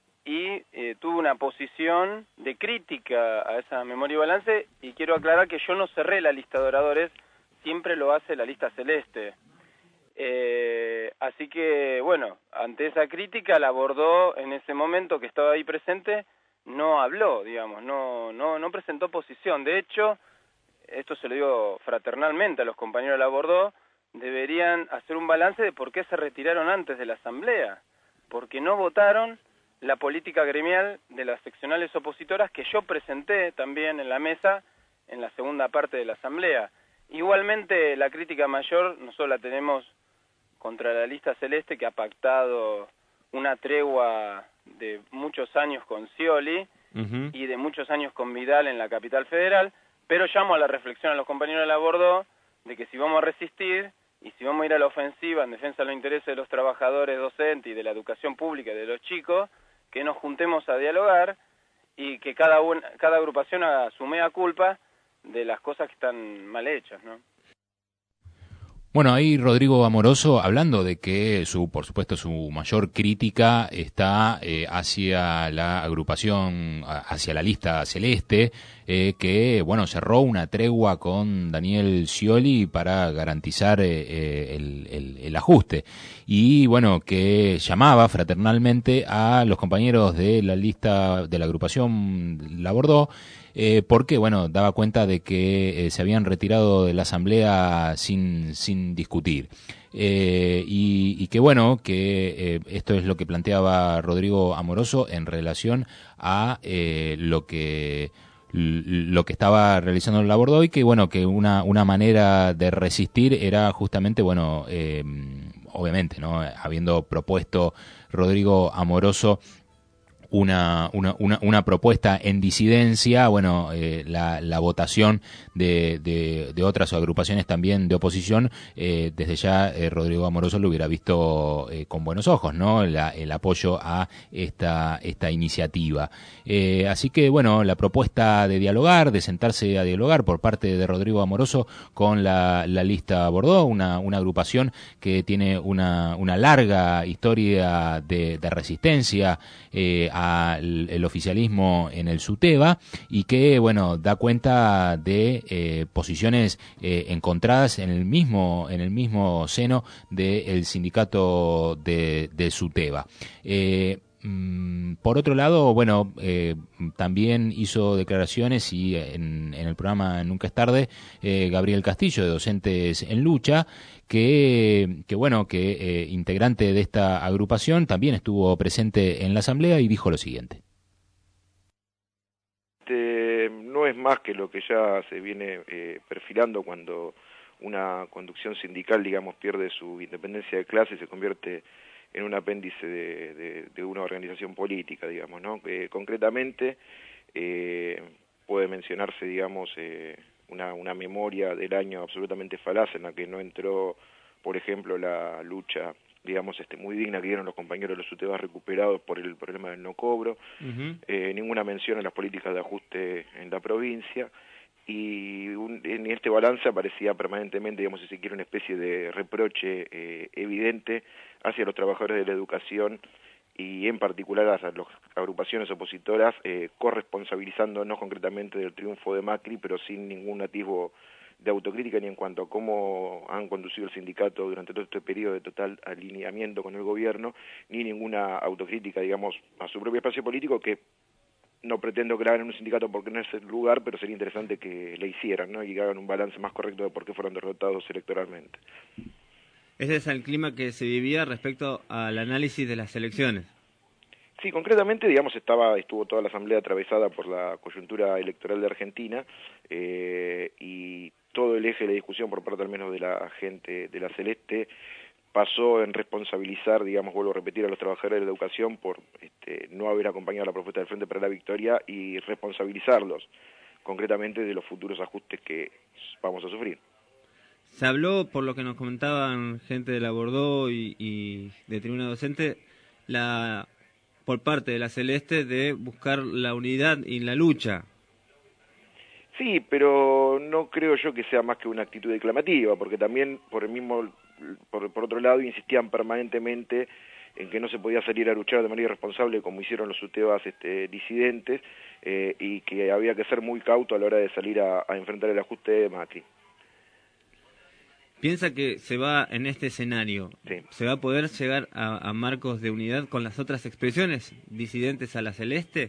y eh, tuve una posición de crítica a esa memoria y balance, y quiero aclarar que yo no cerré la lista de oradores, siempre lo hace la lista celeste. Eh, así que, bueno, ante esa crítica la abordó en ese momento que estaba ahí presente, no habló, digamos, no, no, no presentó posición. De hecho, esto se lo digo fraternalmente a los compañeros de la Bordó, deberían hacer un balance de por qué se retiraron antes de la asamblea, porque no votaron la política gremial de las seccionales opositoras que yo presenté también en la mesa en la segunda parte de la asamblea. Igualmente la crítica mayor nosotros la tenemos contra la lista celeste, que ha pactado una tregua de muchos años con Scioli uh-huh. y de muchos años con Vidal en la capital federal, pero llamo a la reflexión a los compañeros de la Bordó de que si vamos a resistir y si vamos a ir a la ofensiva en defensa de los intereses de los trabajadores docentes y de la educación pública y de los chicos, que nos juntemos a dialogar y que cada una, cada agrupación haga su mea culpa de las cosas que están mal hechas, ¿no? Bueno, ahí Rodrigo Amoroso hablando de que su, por supuesto, su mayor crítica está eh, hacia la agrupación, hacia la lista celeste, eh, que, bueno, cerró una tregua con Daniel Scioli para garantizar eh, el, el, el ajuste. Y, bueno, que llamaba fraternalmente a los compañeros de la lista de la agrupación La Bordó, Eh, porque, bueno, daba cuenta de que eh, se habían retirado de la asamblea sin, sin discutir. Eh, y, y que, bueno, que eh, esto es lo que planteaba Rodrigo Amoroso en relación a eh, lo que lo que estaba realizando la Bordó y que, bueno, que una, una manera de resistir era justamente, bueno, eh, obviamente, ¿no? Habiendo propuesto Rodrigo Amoroso Una, una, una, una propuesta en disidencia, bueno, eh, la, la votación de, de, de otras agrupaciones también de oposición, eh, desde ya eh, Rodrigo Amoroso lo hubiera visto eh, con buenos ojos, ¿no? La, el apoyo a esta, esta iniciativa. Eh, así que, bueno, la propuesta de dialogar, de sentarse a dialogar por parte de Rodrigo Amoroso con la, la lista Bordó, una, una agrupación que tiene una, una larga historia de, de resistencia eh, a al el oficialismo en el SUTEBA y que, bueno, da cuenta de eh, posiciones eh, encontradas en el mismo en el mismo seno del sindicato de, de SUTEBA. Eh, Por otro lado, bueno, eh, también hizo declaraciones y en, en el programa Nunca es tarde, eh, Gabriel Castillo, de Docentes en Lucha, que, que bueno, que eh, integrante de esta agrupación, también estuvo presente en la asamblea y dijo lo siguiente. Este, no es más que lo que ya se viene eh, perfilando cuando una conducción sindical, digamos, pierde su independencia de clase y se convierte en un apéndice de, de, de una organización política, digamos, ¿no? Que concretamente eh, puede mencionarse, digamos, eh, una, una memoria del año absolutamente falaz en la que no entró, por ejemplo, la lucha, digamos, este, muy digna que dieron los compañeros de los SUTEBA recuperados por el problema del no cobro, uh-huh. eh, ninguna mención a las políticas de ajuste en la provincia, y un, en este balance aparecía permanentemente, digamos, si se quiere, una especie de reproche eh, evidente hacia los trabajadores de la educación y en particular a las agrupaciones opositoras, eh, corresponsabilizándonos concretamente del triunfo de Macri, pero sin ningún atisbo de autocrítica ni en cuanto a cómo han conducido el sindicato durante todo este periodo de total alineamiento con el gobierno, ni ninguna autocrítica, digamos, a su propio espacio político, que no pretendo crear en un sindicato porque no es el lugar, pero sería interesante que le hicieran, ¿no? Y que hagan un balance más correcto de por qué fueron derrotados electoralmente. Ese es el clima que se vivía respecto al análisis de las elecciones. Sí, concretamente, digamos, estaba estuvo toda la asamblea atravesada por la coyuntura electoral de Argentina eh, y todo el eje de la discusión por parte al menos de la gente de la Celeste pasó en responsabilizar, digamos, vuelvo a repetir, a los trabajadores de la educación por este, no haber acompañado la propuesta del Frente para la Victoria y responsabilizarlos concretamente de los futuros ajustes que vamos a sufrir. Se habló, por lo que nos comentaban gente de la Bordó y, y de Tribuna Docente, la por parte de la Celeste de buscar la unidad y la lucha. Sí, pero no creo yo que sea más que una actitud declamativa, porque también por el mismo por, por otro lado insistían permanentemente en que no se podía salir a luchar de manera irresponsable como hicieron los SUTEBAs este, disidentes eh, y que había que ser muy cauto a la hora de salir a, a enfrentar el ajuste de Macri. ¿Piensa que se va en este escenario, sí. se va a poder llegar a, a marcos de unidad con las otras expresiones disidentes a la Celeste?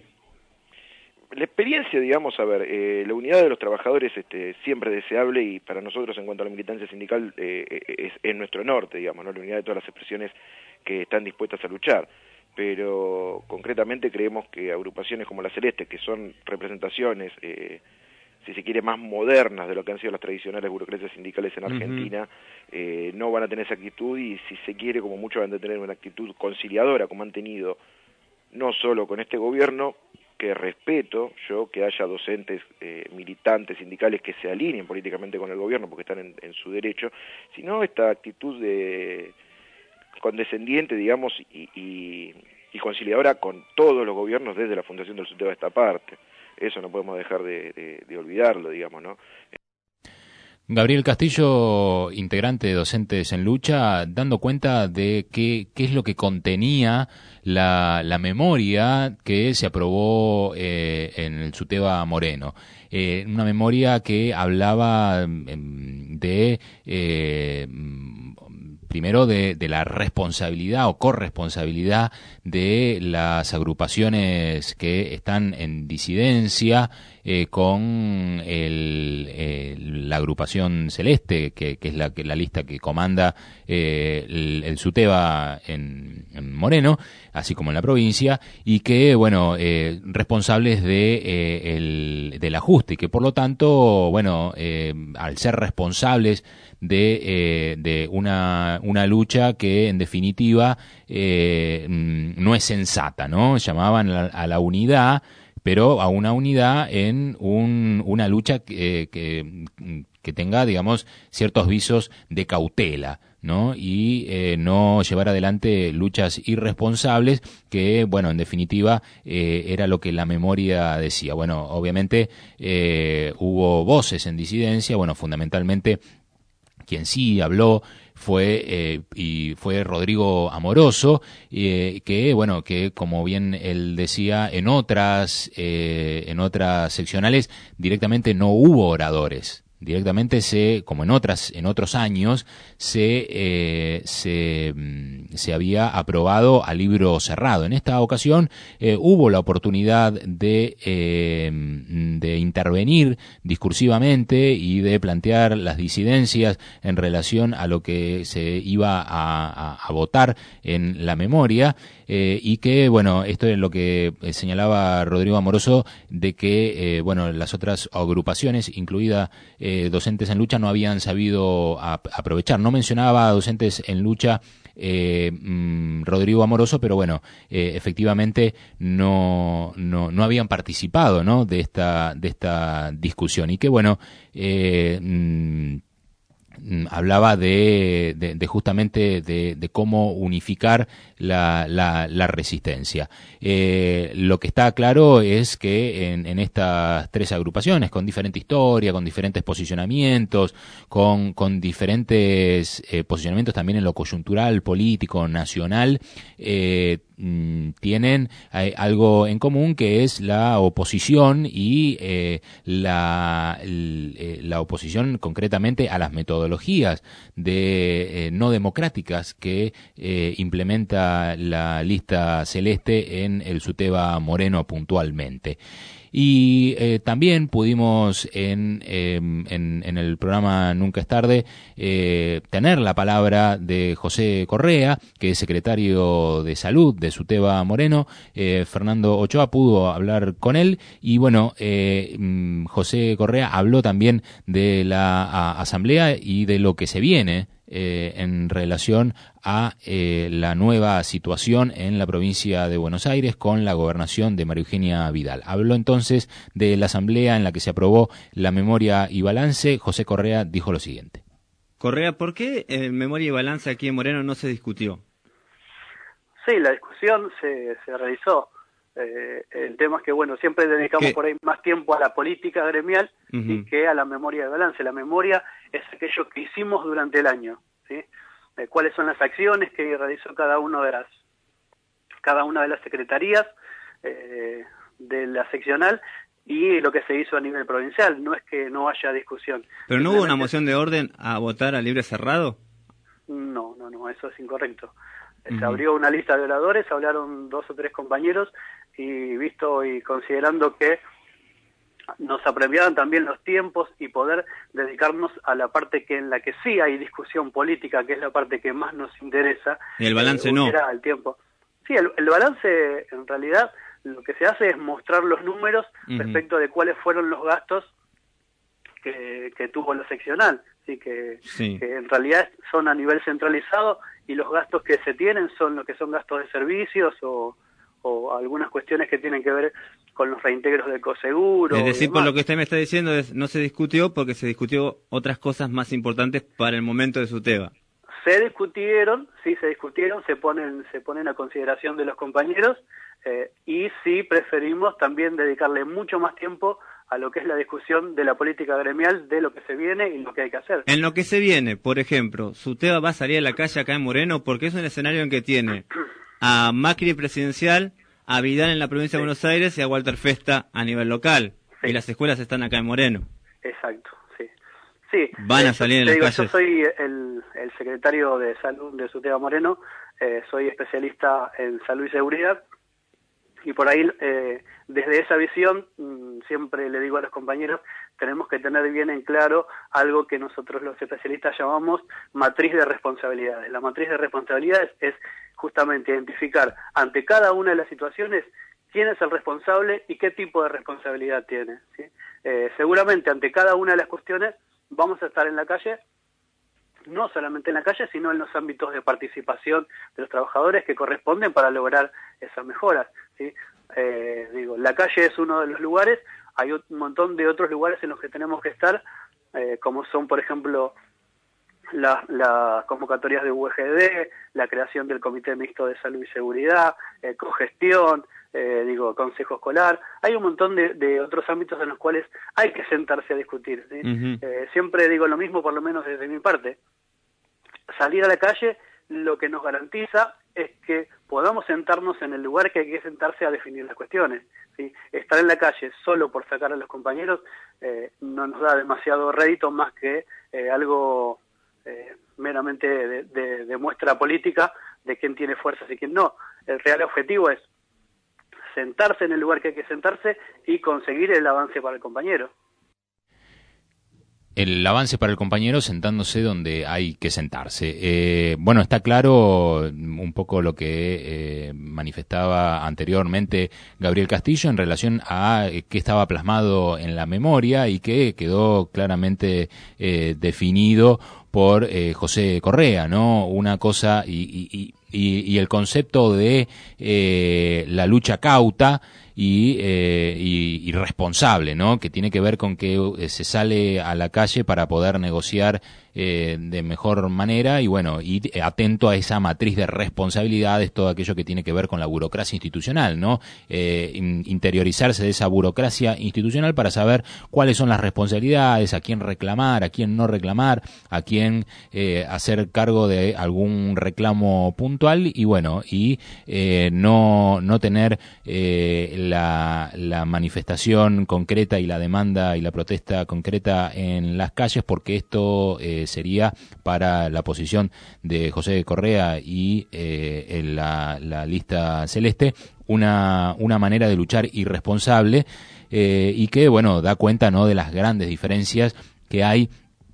La experiencia, digamos, a ver, eh, la unidad de los trabajadores este, siempre es deseable y para nosotros en cuanto a la militancia sindical eh, es, es nuestro norte, digamos, ¿no? La unidad de todas las expresiones que están dispuestas a luchar. pero concretamente creemos que agrupaciones como la Celeste, que son representaciones, eh, si se quiere, más modernas de lo que han sido las tradicionales burocracias sindicales en Argentina, uh-huh. eh, no van a tener esa actitud, y si se quiere, como muchos van a tener una actitud conciliadora, como han tenido no solo con este gobierno, que respeto yo que haya docentes, eh, militantes, sindicales que se alineen políticamente con el gobierno porque están en, en su derecho, sino esta actitud de condescendiente, digamos, y, y, y conciliadora con todos los gobiernos desde la fundación del SUTEBA a esta parte. Eso no podemos dejar de, de, de olvidarlo, digamos, ¿no? Gabriel Castillo, integrante de Docentes en Lucha, dando cuenta de qué, qué es lo que contenía la, la memoria que se aprobó eh, en el SUTEBA Moreno. Eh, una memoria que hablaba de... Eh, primero de, de la responsabilidad o corresponsabilidad de las agrupaciones que están en disidencia eh, con el, el, la agrupación Celeste, que, que es la, que, la lista que comanda eh, el, el SUTEBA en, en Moreno, así como en la provincia, y que, bueno, eh, responsables de eh, el, del ajuste, y que por lo tanto, bueno, eh, al ser responsables de, eh, de una, una lucha que en definitiva eh, no es sensata, ¿no? Llamaban a, a la unidad, pero a una unidad en un, una lucha que, que, que tenga, digamos, ciertos visos de cautela, ¿no? Y eh, no llevar adelante luchas irresponsables que, bueno, en definitiva eh, era lo que la memoria decía. Bueno, obviamente eh, hubo voces en disidencia, bueno, fundamentalmente quien sí habló fue eh, y fue Rodrigo Amoroso, eh, que bueno, que como bien él decía, en otras eh, en otras seccionales directamente no hubo oradores. Directamente se, como en otras, en otros años, se, eh, se, se había aprobado a libro cerrado. En esta ocasión eh, hubo la oportunidad de, eh, de intervenir discursivamente y de plantear las disidencias en relación a lo que se iba a, a, a votar en la memoria. Eh, y que, bueno, esto es lo que eh, señalaba Rodrigo Amoroso, de que, eh, bueno, las otras agrupaciones, incluida eh, Docentes en Lucha, no habían sabido ap- aprovechar. No mencionaba a Docentes en Lucha eh, mmm, Rodrigo Amoroso, pero bueno, eh, efectivamente no, no, no habían participado, ¿no?, de esta, de esta discusión. Y que, bueno, eh, mmm, hablaba de, de, de justamente de, de cómo unificar la, la, la resistencia. Eh, lo que está claro es que en, en estas tres agrupaciones, con diferente historia, con diferentes posicionamientos, con, con diferentes eh, posicionamientos también en lo coyuntural, político, nacional, eh, tienen eh, algo en común, que es la oposición y eh, la, el, la oposición concretamente a las metodologías de eh, no democráticas que eh, implementa la lista Celeste en el SUTEBA Moreno puntualmente. Y eh, también pudimos en, eh, en, en el programa Nunca es Tarde eh, tener la palabra de José Correa, que es secretario de Salud de SUTEBA Moreno. eh, Fernando Ochoa pudo hablar con él y bueno, eh, José Correa habló también de la a, asamblea y de lo que se viene Eh, en relación a eh, la nueva situación en la provincia de Buenos Aires con la gobernación de María Eugenia Vidal. Habló entonces de la asamblea en la que se aprobó la memoria y balance. José Correa dijo lo siguiente. Correa, ¿por qué eh, memoria y balance aquí en Moreno no se discutió? Sí, la discusión se, se realizó. Eh, el tema es que, bueno, siempre dedicamos ¿Qué? por ahí más tiempo a la política gremial uh-huh. y que a la memoria de balance. La memoria es aquello que hicimos durante el año, ¿sí? Eh, cuáles son las acciones que realizó cada uno de las cada una de las secretarías eh, de la seccional y lo que se hizo a nivel provincial. No es que no haya discusión. ¿Pero no hubo una moción de orden a votar a libre cerrado? No, no, no, eso es incorrecto. Uh-huh. Se abrió una lista de oradores, hablaron dos o tres compañeros y visto y considerando que nos apremiaban también los tiempos y poder dedicarnos a la parte que en la que sí hay discusión política, que es la parte que más nos interesa. ¿Y el balance eh, no? El tiempo. Sí, el, el balance en realidad lo que se hace es mostrar los números uh-huh. respecto de cuáles fueron los gastos que, que tuvo la seccional, ¿sí? Que, sí. que en realidad son a nivel centralizado y los gastos que se tienen son lo que son gastos de servicios o, o algunas cuestiones que tienen que ver con los reintegros del coseguro. Es decir, por lo que usted me está diciendo, es, no se discutió porque se discutió otras cosas más importantes para el momento de SUTEBA. Se discutieron, sí, se discutieron, se ponen, se ponen a consideración de los compañeros eh, y sí preferimos también dedicarle mucho más tiempo a lo que es la discusión de la política gremial, de lo que se viene y lo que hay que hacer. En lo que se viene, por ejemplo, SUTEBA va a salir a la calle acá en Moreno porque es un escenario en que tiene a Macri presidencial, a Vidal en la provincia sí. de Buenos Aires y a Walter Festa a nivel local. Sí. Y las escuelas están acá en Moreno. Exacto, sí. Sí, van a salir en las calles. Yo soy el, el secretario de salud de SUTEBA Moreno, eh, soy especialista en salud y seguridad, y por ahí, eh, desde esa visión, mmm, siempre le digo a los compañeros, tenemos que tener bien en claro algo que nosotros los especialistas llamamos matriz de responsabilidades. La matriz de responsabilidades es justamente identificar ante cada una de las situaciones quién es el responsable y qué tipo de responsabilidad tiene, ¿sí? Eh, seguramente ante cada una de las cuestiones vamos a estar en la calle, no solamente en la calle, sino en los ámbitos de participación de los trabajadores que corresponden para lograr esas mejoras, ¿sí? Eh, digo, la calle es uno de los lugares, hay un montón de otros lugares en los que tenemos que estar, eh, como son, por ejemplo, las la convocatorias de U G D, la creación del Comité Mixto de Salud y Seguridad, eh, cogestión, eh, digo, consejo escolar. Hay un montón de, de otros ámbitos en los cuales hay que sentarse a discutir, ¿sí? Uh-huh. Eh, siempre digo lo mismo, por lo menos desde mi parte. Salir a la calle lo que nos garantiza es que podamos sentarnos en el lugar que hay que sentarse a definir las cuestiones, ¿sí? Estar en la calle solo por sacar a los compañeros eh, no nos da demasiado rédito más que eh, algo eh, meramente de, de, de muestra política de quién tiene fuerzas y quién no. El real objetivo es sentarse en el lugar que hay que sentarse y conseguir el avance para el compañero. El avance para el compañero sentándose donde hay que sentarse. Eh, bueno, está claro un poco lo que eh, manifestaba anteriormente Gabriel Castillo en relación a eh, qué estaba plasmado en la memoria y que quedó claramente eh, definido por eh, José Correa, ¿no? Una cosa y, y, y, y el concepto de eh, la lucha cauta y, eh, y, y responsable, ¿no? Que tiene que ver con que eh, se sale a la calle para poder negociar eh, de mejor manera y bueno, y atento a esa matriz de responsabilidades, todo aquello que tiene que ver con la burocracia institucional, ¿no? Eh, in, interiorizarse de esa burocracia institucional para saber cuáles son las responsabilidades, a quién reclamar, a quién no reclamar, a quién eh, hacer cargo de algún reclamo puntual y bueno, y eh, no, no tener eh, la, la manifestación concreta y la demanda y la protesta concreta en las calles porque esto eh, sería para la posición de José Correa y eh, en la, la lista celeste una, una manera de luchar irresponsable eh, y que bueno da cuenta no de las grandes diferencias que hay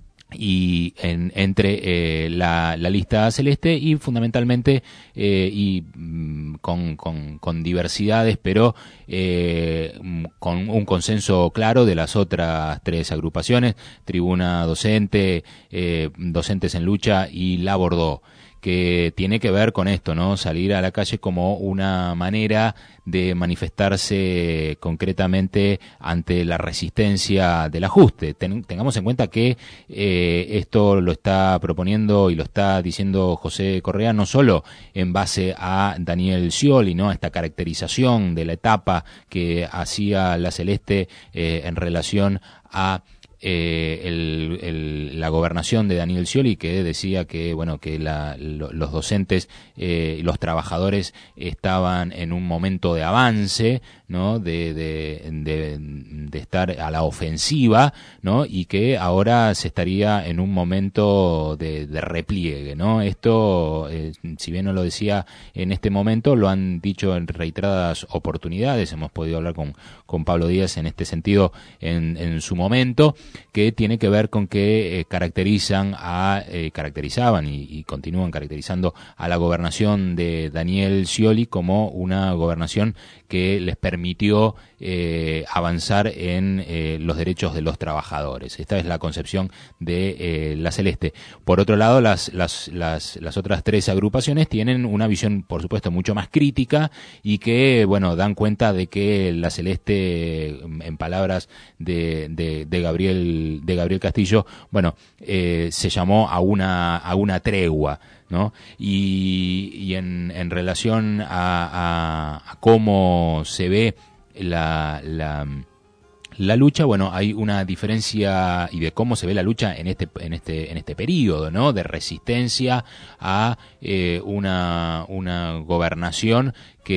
y en, entre eh, la, la lista celeste y fundamentalmente eh, y mm, con, con, con diversidades pero eh, con un consenso claro de las otras tres agrupaciones, Tribuna Docente, eh, Docentes en Lucha y La Bordó, que tiene que ver con esto, ¿no? Salir a la calle como una manera de manifestarse concretamente ante la resistencia del ajuste. Ten, tengamos en cuenta que eh, esto lo está proponiendo y lo está diciendo José Correa no solo en base a Daniel Scioli, ¿no? Esta caracterización de la etapa que hacía la Celeste eh, en relación a Eh, el, el, la gobernación de Daniel Scioli, que decía que bueno que la, lo, los docentes y eh, los trabajadores estaban en un momento de avance, ¿no? De, de, de, de estar a la ofensiva, ¿no? Y que ahora se estaría en un momento de, de repliegue, ¿no? Esto, eh, si bien no lo decía en este momento, lo han dicho en reiteradas oportunidades. Hemos podido hablar con, con Pablo Díaz en este sentido en, en su momento, que tiene que ver con que eh, caracterizan a, eh, caracterizaban y, y continúan caracterizando a la gobernación de Daniel Scioli como una gobernación que les permitió eh, avanzar en eh, los derechos de los trabajadores. Esta es la concepción de eh, la Celeste. Por otro lado, las, las, las, las otras tres agrupaciones tienen una visión, por supuesto, mucho más crítica y que, bueno, dan cuenta de que la Celeste, en palabras de, de, de Gabriel, de Gabriel Castillo, bueno, eh, se llamó a una, a una tregua, ¿no? Y, y en, en relación a, a, a cómo se ve la, la, la lucha, bueno, hay una diferencia y de cómo se ve la lucha en este, en este, en este periodo, ¿no? De resistencia a eh, una, una gobernación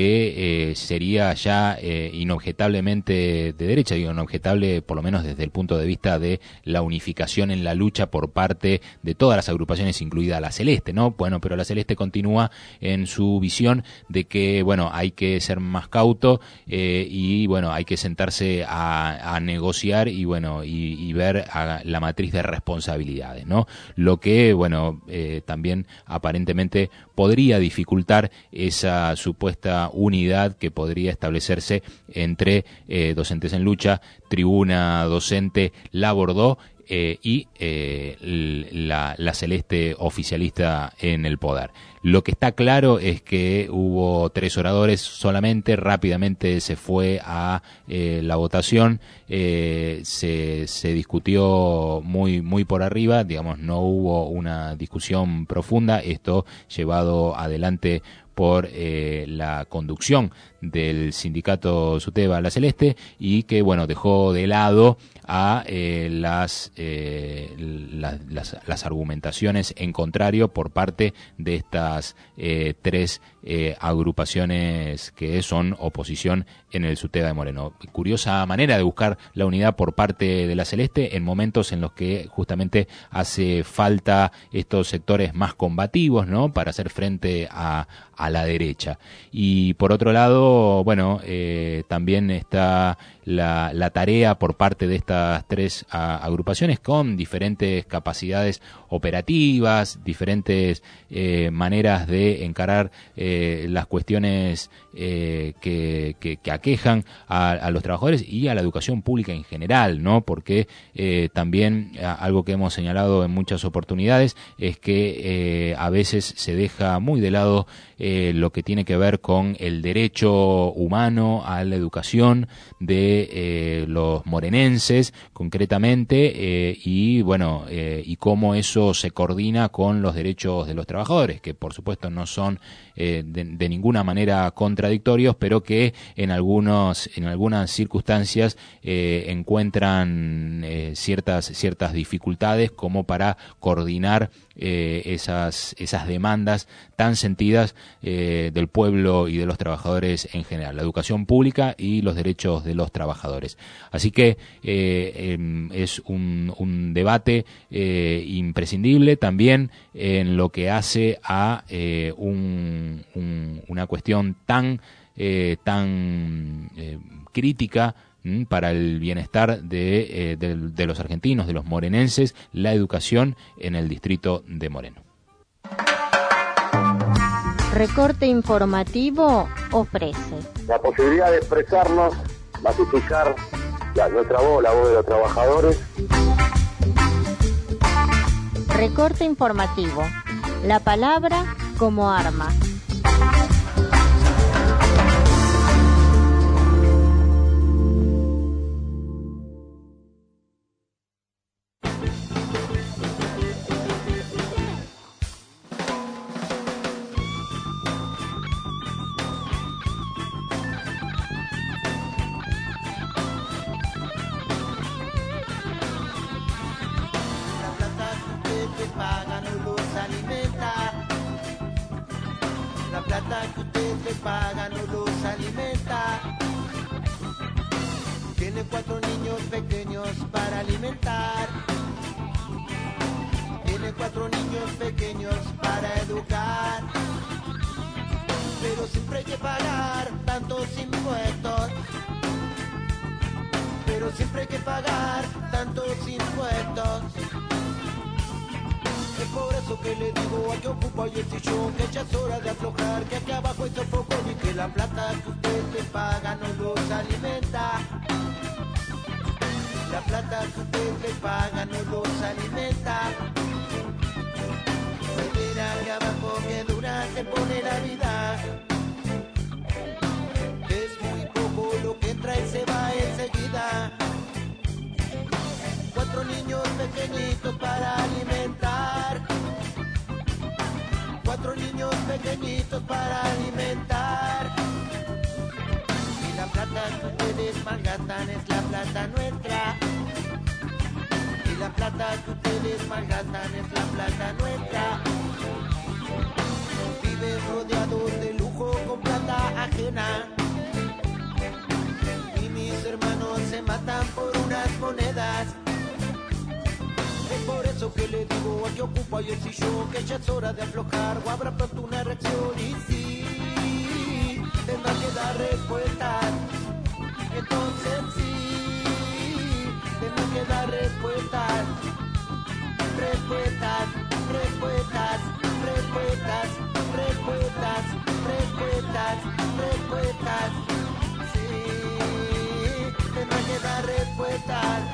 que eh, sería ya eh, inobjetablemente de derecha, digo inobjetable por lo menos desde el punto de vista de la unificación en la lucha por parte de todas las agrupaciones, incluida la Celeste, ¿no? Bueno, pero la Celeste continúa en su visión de que, bueno, hay que ser más cauto eh, y, bueno, hay que sentarse a, a negociar y, bueno, y, y ver a la matriz de responsabilidades, ¿no? Lo que, bueno, eh, también aparentemente podría dificultar esa supuesta unidad que podría establecerse entre eh, Docentes en Lucha, Tribuna Docente, La Bordó eh, y eh, la, la Celeste oficialista en el poder. Lo que está claro es que hubo tres oradores solamente, rápidamente se fue a eh, la votación, eh, se, se discutió muy, muy por arriba, digamos, no hubo una discusión profunda, esto llevado adelante por eh, la conducción del sindicato SUTEBA La Celeste y que, bueno, dejó de lado a eh, las, eh, la, las las argumentaciones en contrario por parte de estas eh, tres eh, agrupaciones que son oposición en el SUTEBA de Moreno. Curiosa manera de buscar la unidad por parte de La Celeste en momentos en los que justamente hace falta estos sectores más combativos, ¿no? Para hacer frente a, a la derecha. Y por otro lado, bueno, eh, también está la, la tarea por parte de estas tres a, agrupaciones con diferentes capacidades operativas, diferentes eh, maneras de encarar eh, las cuestiones eh, que, que, que aquejan a, a los trabajadores y a la educación pública en general, ¿no? Porque eh, también a, algo que hemos señalado en muchas oportunidades es que eh, a veces se deja muy de lado eh, lo que tiene que ver con el derecho humano a la educación de eh, los morenenses concretamente eh, y bueno eh, y cómo eso se coordina con los derechos de los trabajadores, que por supuesto no son eh, de, de ninguna manera contradictorios, pero que en algunos en algunas circunstancias eh, encuentran eh, ciertas ciertas dificultades como para coordinar eh, esas esas demandas tan sentidas eh, del pueblo y de los trabajadores en general, la educación pública y los derechos de los trabajadores. Así que eh, eh, es un, un debate eh, imprescindible también en lo que hace a eh, un, un, una cuestión tan eh, tan eh, crítica ¿m? Para el bienestar de, eh, de, de los argentinos, de los morenenses, la educación en el distrito de Moreno. Recorte Informativo ofrece la posibilidad de expresarnos, masificar la, nuestra voz, la voz de los trabajadores. Recorte Informativo, la palabra como arma. Tiene cuatro niños pequeños para alimentar. Tiene cuatro niños pequeños para educar. Pero siempre hay que pagar tantos impuestos. Pero siempre hay que pagar tantos impuestos. Es por eso que le digo a que ocupa y el sillón, que ya es hora de aflojar, que aquí abajo hay sofoco y que la plata que usted le paga no los alimenta. La plata que usted le paga no los alimenta. Mira que abajo que dura se pone la vida. Es muy poco lo que entra y se va enseguida. Cuatro niños pequeñitos para alimentar. Cuatro niños pequeñitos para alimentar. Y la plata que ustedes malgastan es la plata nuestra. Y la plata que ustedes malgastan es la plata nuestra. Viven rodeados de lujo con plata ajena. Y mis hermanos se matan por unas monedas. Es por eso que le digo a que ocupa y el sillón, que ya es hora de aflojar o habrá pronto una reacción. Y sí, tendrá que dar respuestas. Entonces sí, tendrá que dar respuestas. Respuestas, respuestas, respuestas, respuestas, respuestas, respuestas. Sí, tendrá que dar respuestas.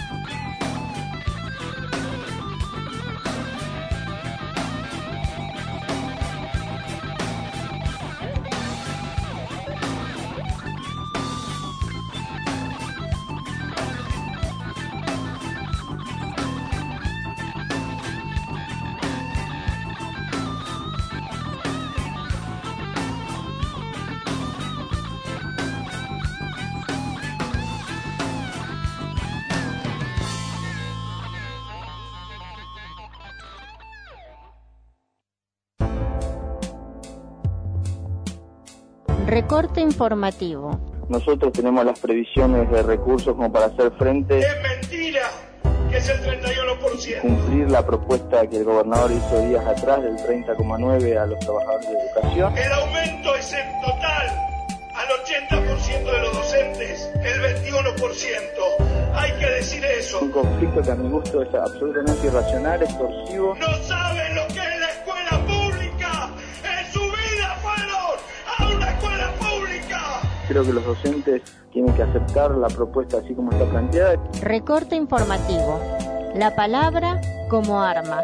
Recorte informativo. Nosotros tenemos las previsiones de recursos como para hacer frente. ¡Es mentira! Que es el treinta y uno por ciento. Cumplir la propuesta que el gobernador hizo días atrás del treinta coma nueve a los trabajadores de educación. El aumento es en total al ochenta por ciento de los docentes, el veintiuno por ciento. Hay que decir eso. Un conflicto que a mi gusto es absolutamente irracional, extorsivo. No saben lo que es la escuela pública. En su vida fueron a una escuela pública. Creo que los docentes tienen que aceptar la propuesta así como está planteada. Recorte informativo. La palabra como arma.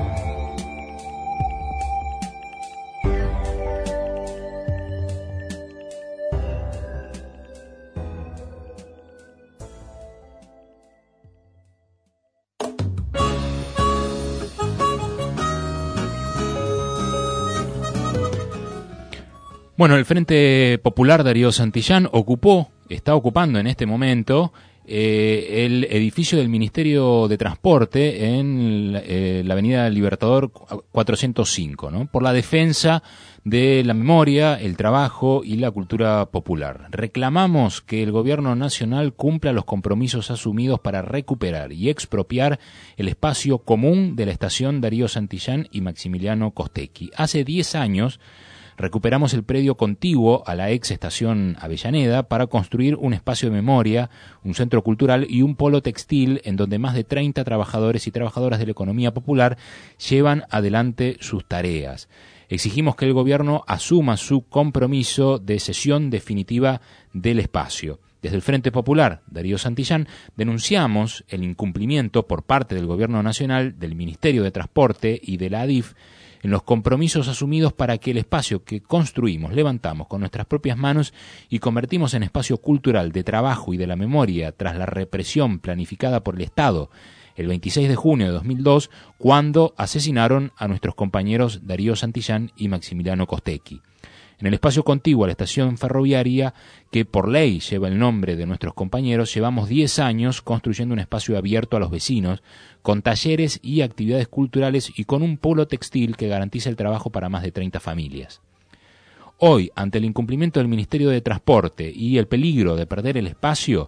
Bueno, el Frente Popular Darío Santillán ocupó, está ocupando en este momento eh, el edificio del Ministerio de Transporte en eh, la Avenida Libertador cuatrocientos cinco, ¿no? Por la defensa de la memoria, el trabajo y la cultura popular. Reclamamos que el Gobierno Nacional cumpla los compromisos asumidos para recuperar y expropiar el espacio común de la estación Darío Santillán y Maximiliano Costecchi. Hace diez años recuperamos el predio contiguo a la ex estación Avellaneda para construir un espacio de memoria, un centro cultural y un polo textil en donde más de treinta trabajadores y trabajadoras de la economía popular llevan adelante sus tareas. Exigimos que el gobierno asuma su compromiso de cesión definitiva del espacio. Desde el Frente Popular Darío Santillán denunciamos el incumplimiento por parte del Gobierno Nacional, del Ministerio de Transporte y de la A D I F en los compromisos asumidos para que el espacio que construimos, levantamos con nuestras propias manos y convertimos en espacio cultural de trabajo y de la memoria tras la represión planificada por el Estado el veintiséis de junio de dos mil dos, cuando asesinaron a nuestros compañeros Darío Santillán y Maximiliano Costecchi. En el espacio contiguo a la estación ferroviaria, que por ley lleva el nombre de nuestros compañeros, llevamos diez años construyendo un espacio abierto a los vecinos, con talleres y actividades culturales y con un polo textil que garantiza el trabajo para más de treinta familias. Hoy, ante el incumplimiento del Ministerio de Transporte y el peligro de perder el espacio,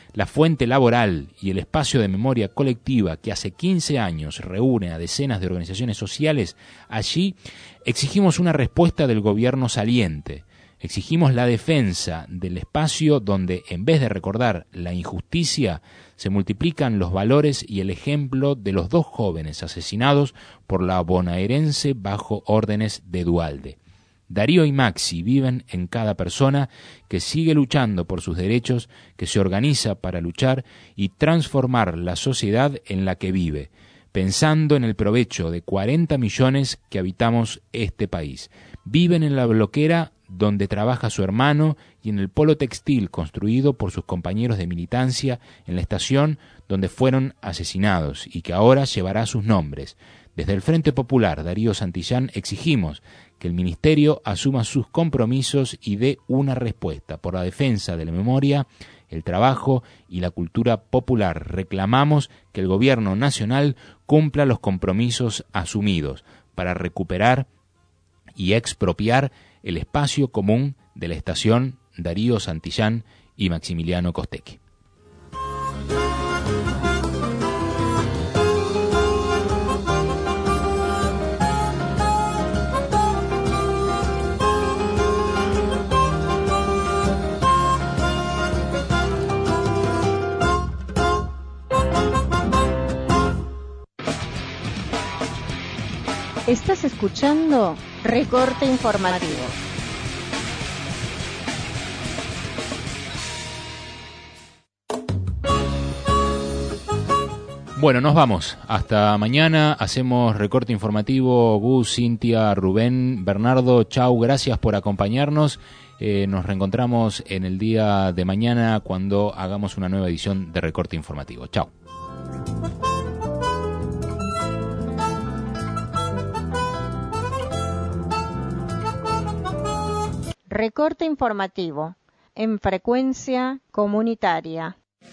la fuente laboral y el espacio de memoria colectiva que hace quince años reúne a decenas de organizaciones sociales, allí exigimos una respuesta del gobierno saliente. Exigimos la defensa del espacio donde, en vez de recordar la injusticia, se multiplican los valores y el ejemplo de los dos jóvenes asesinados por la bonaerense bajo órdenes de Duhalde. Darío y Maxi viven en cada persona que sigue luchando por sus derechos, que se organiza para luchar y transformar la sociedad en la que vive, pensando en el provecho de cuarenta millones que habitamos este país. Viven en la bloquera donde trabaja su hermano y en el polo textil construido por sus compañeros de militancia en la estación donde fueron asesinados y que ahora llevará sus nombres. Desde el Frente Popular Darío Santillán exigimos que el Ministerio asuma sus compromisos y dé una respuesta por la defensa de la memoria, el trabajo y la cultura popular. Reclamamos que el Gobierno Nacional cumpla los compromisos asumidos para recuperar y expropiar el espacio común de la estación Darío Santillán y Maximiliano Costecchi. Estás escuchando Recorte Informativo. Bueno, nos vamos. Hasta mañana. Hacemos Recorte Informativo. Gus, Cintia, Rubén, Bernardo, chau. Gracias por acompañarnos. Eh, nos reencontramos en el día de mañana cuando hagamos una nueva edición de Recorte Informativo. Chau. Recorte Informativo en frecuencia comunitaria.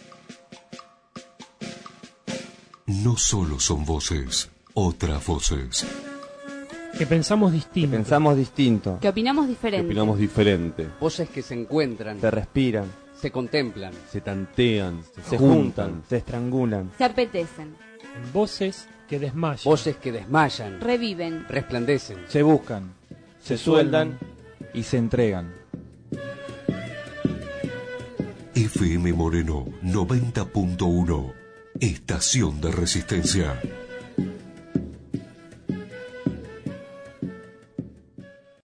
No solo son voces, otras voces. Que pensamos distinto. Que pensamos distinto. Que opinamos diferente. Que opinamos diferente. Voces que se encuentran. Se respiran. Se contemplan. Se tantean. Se, se juntan, juntan. Se estrangulan. Se apetecen. Voces que desmayan. Voces que desmayan. Reviven. Resplandecen. Se buscan. Se, se sueldan. Y se entregan. F M Moreno noventa punto uno, Estación de Resistencia.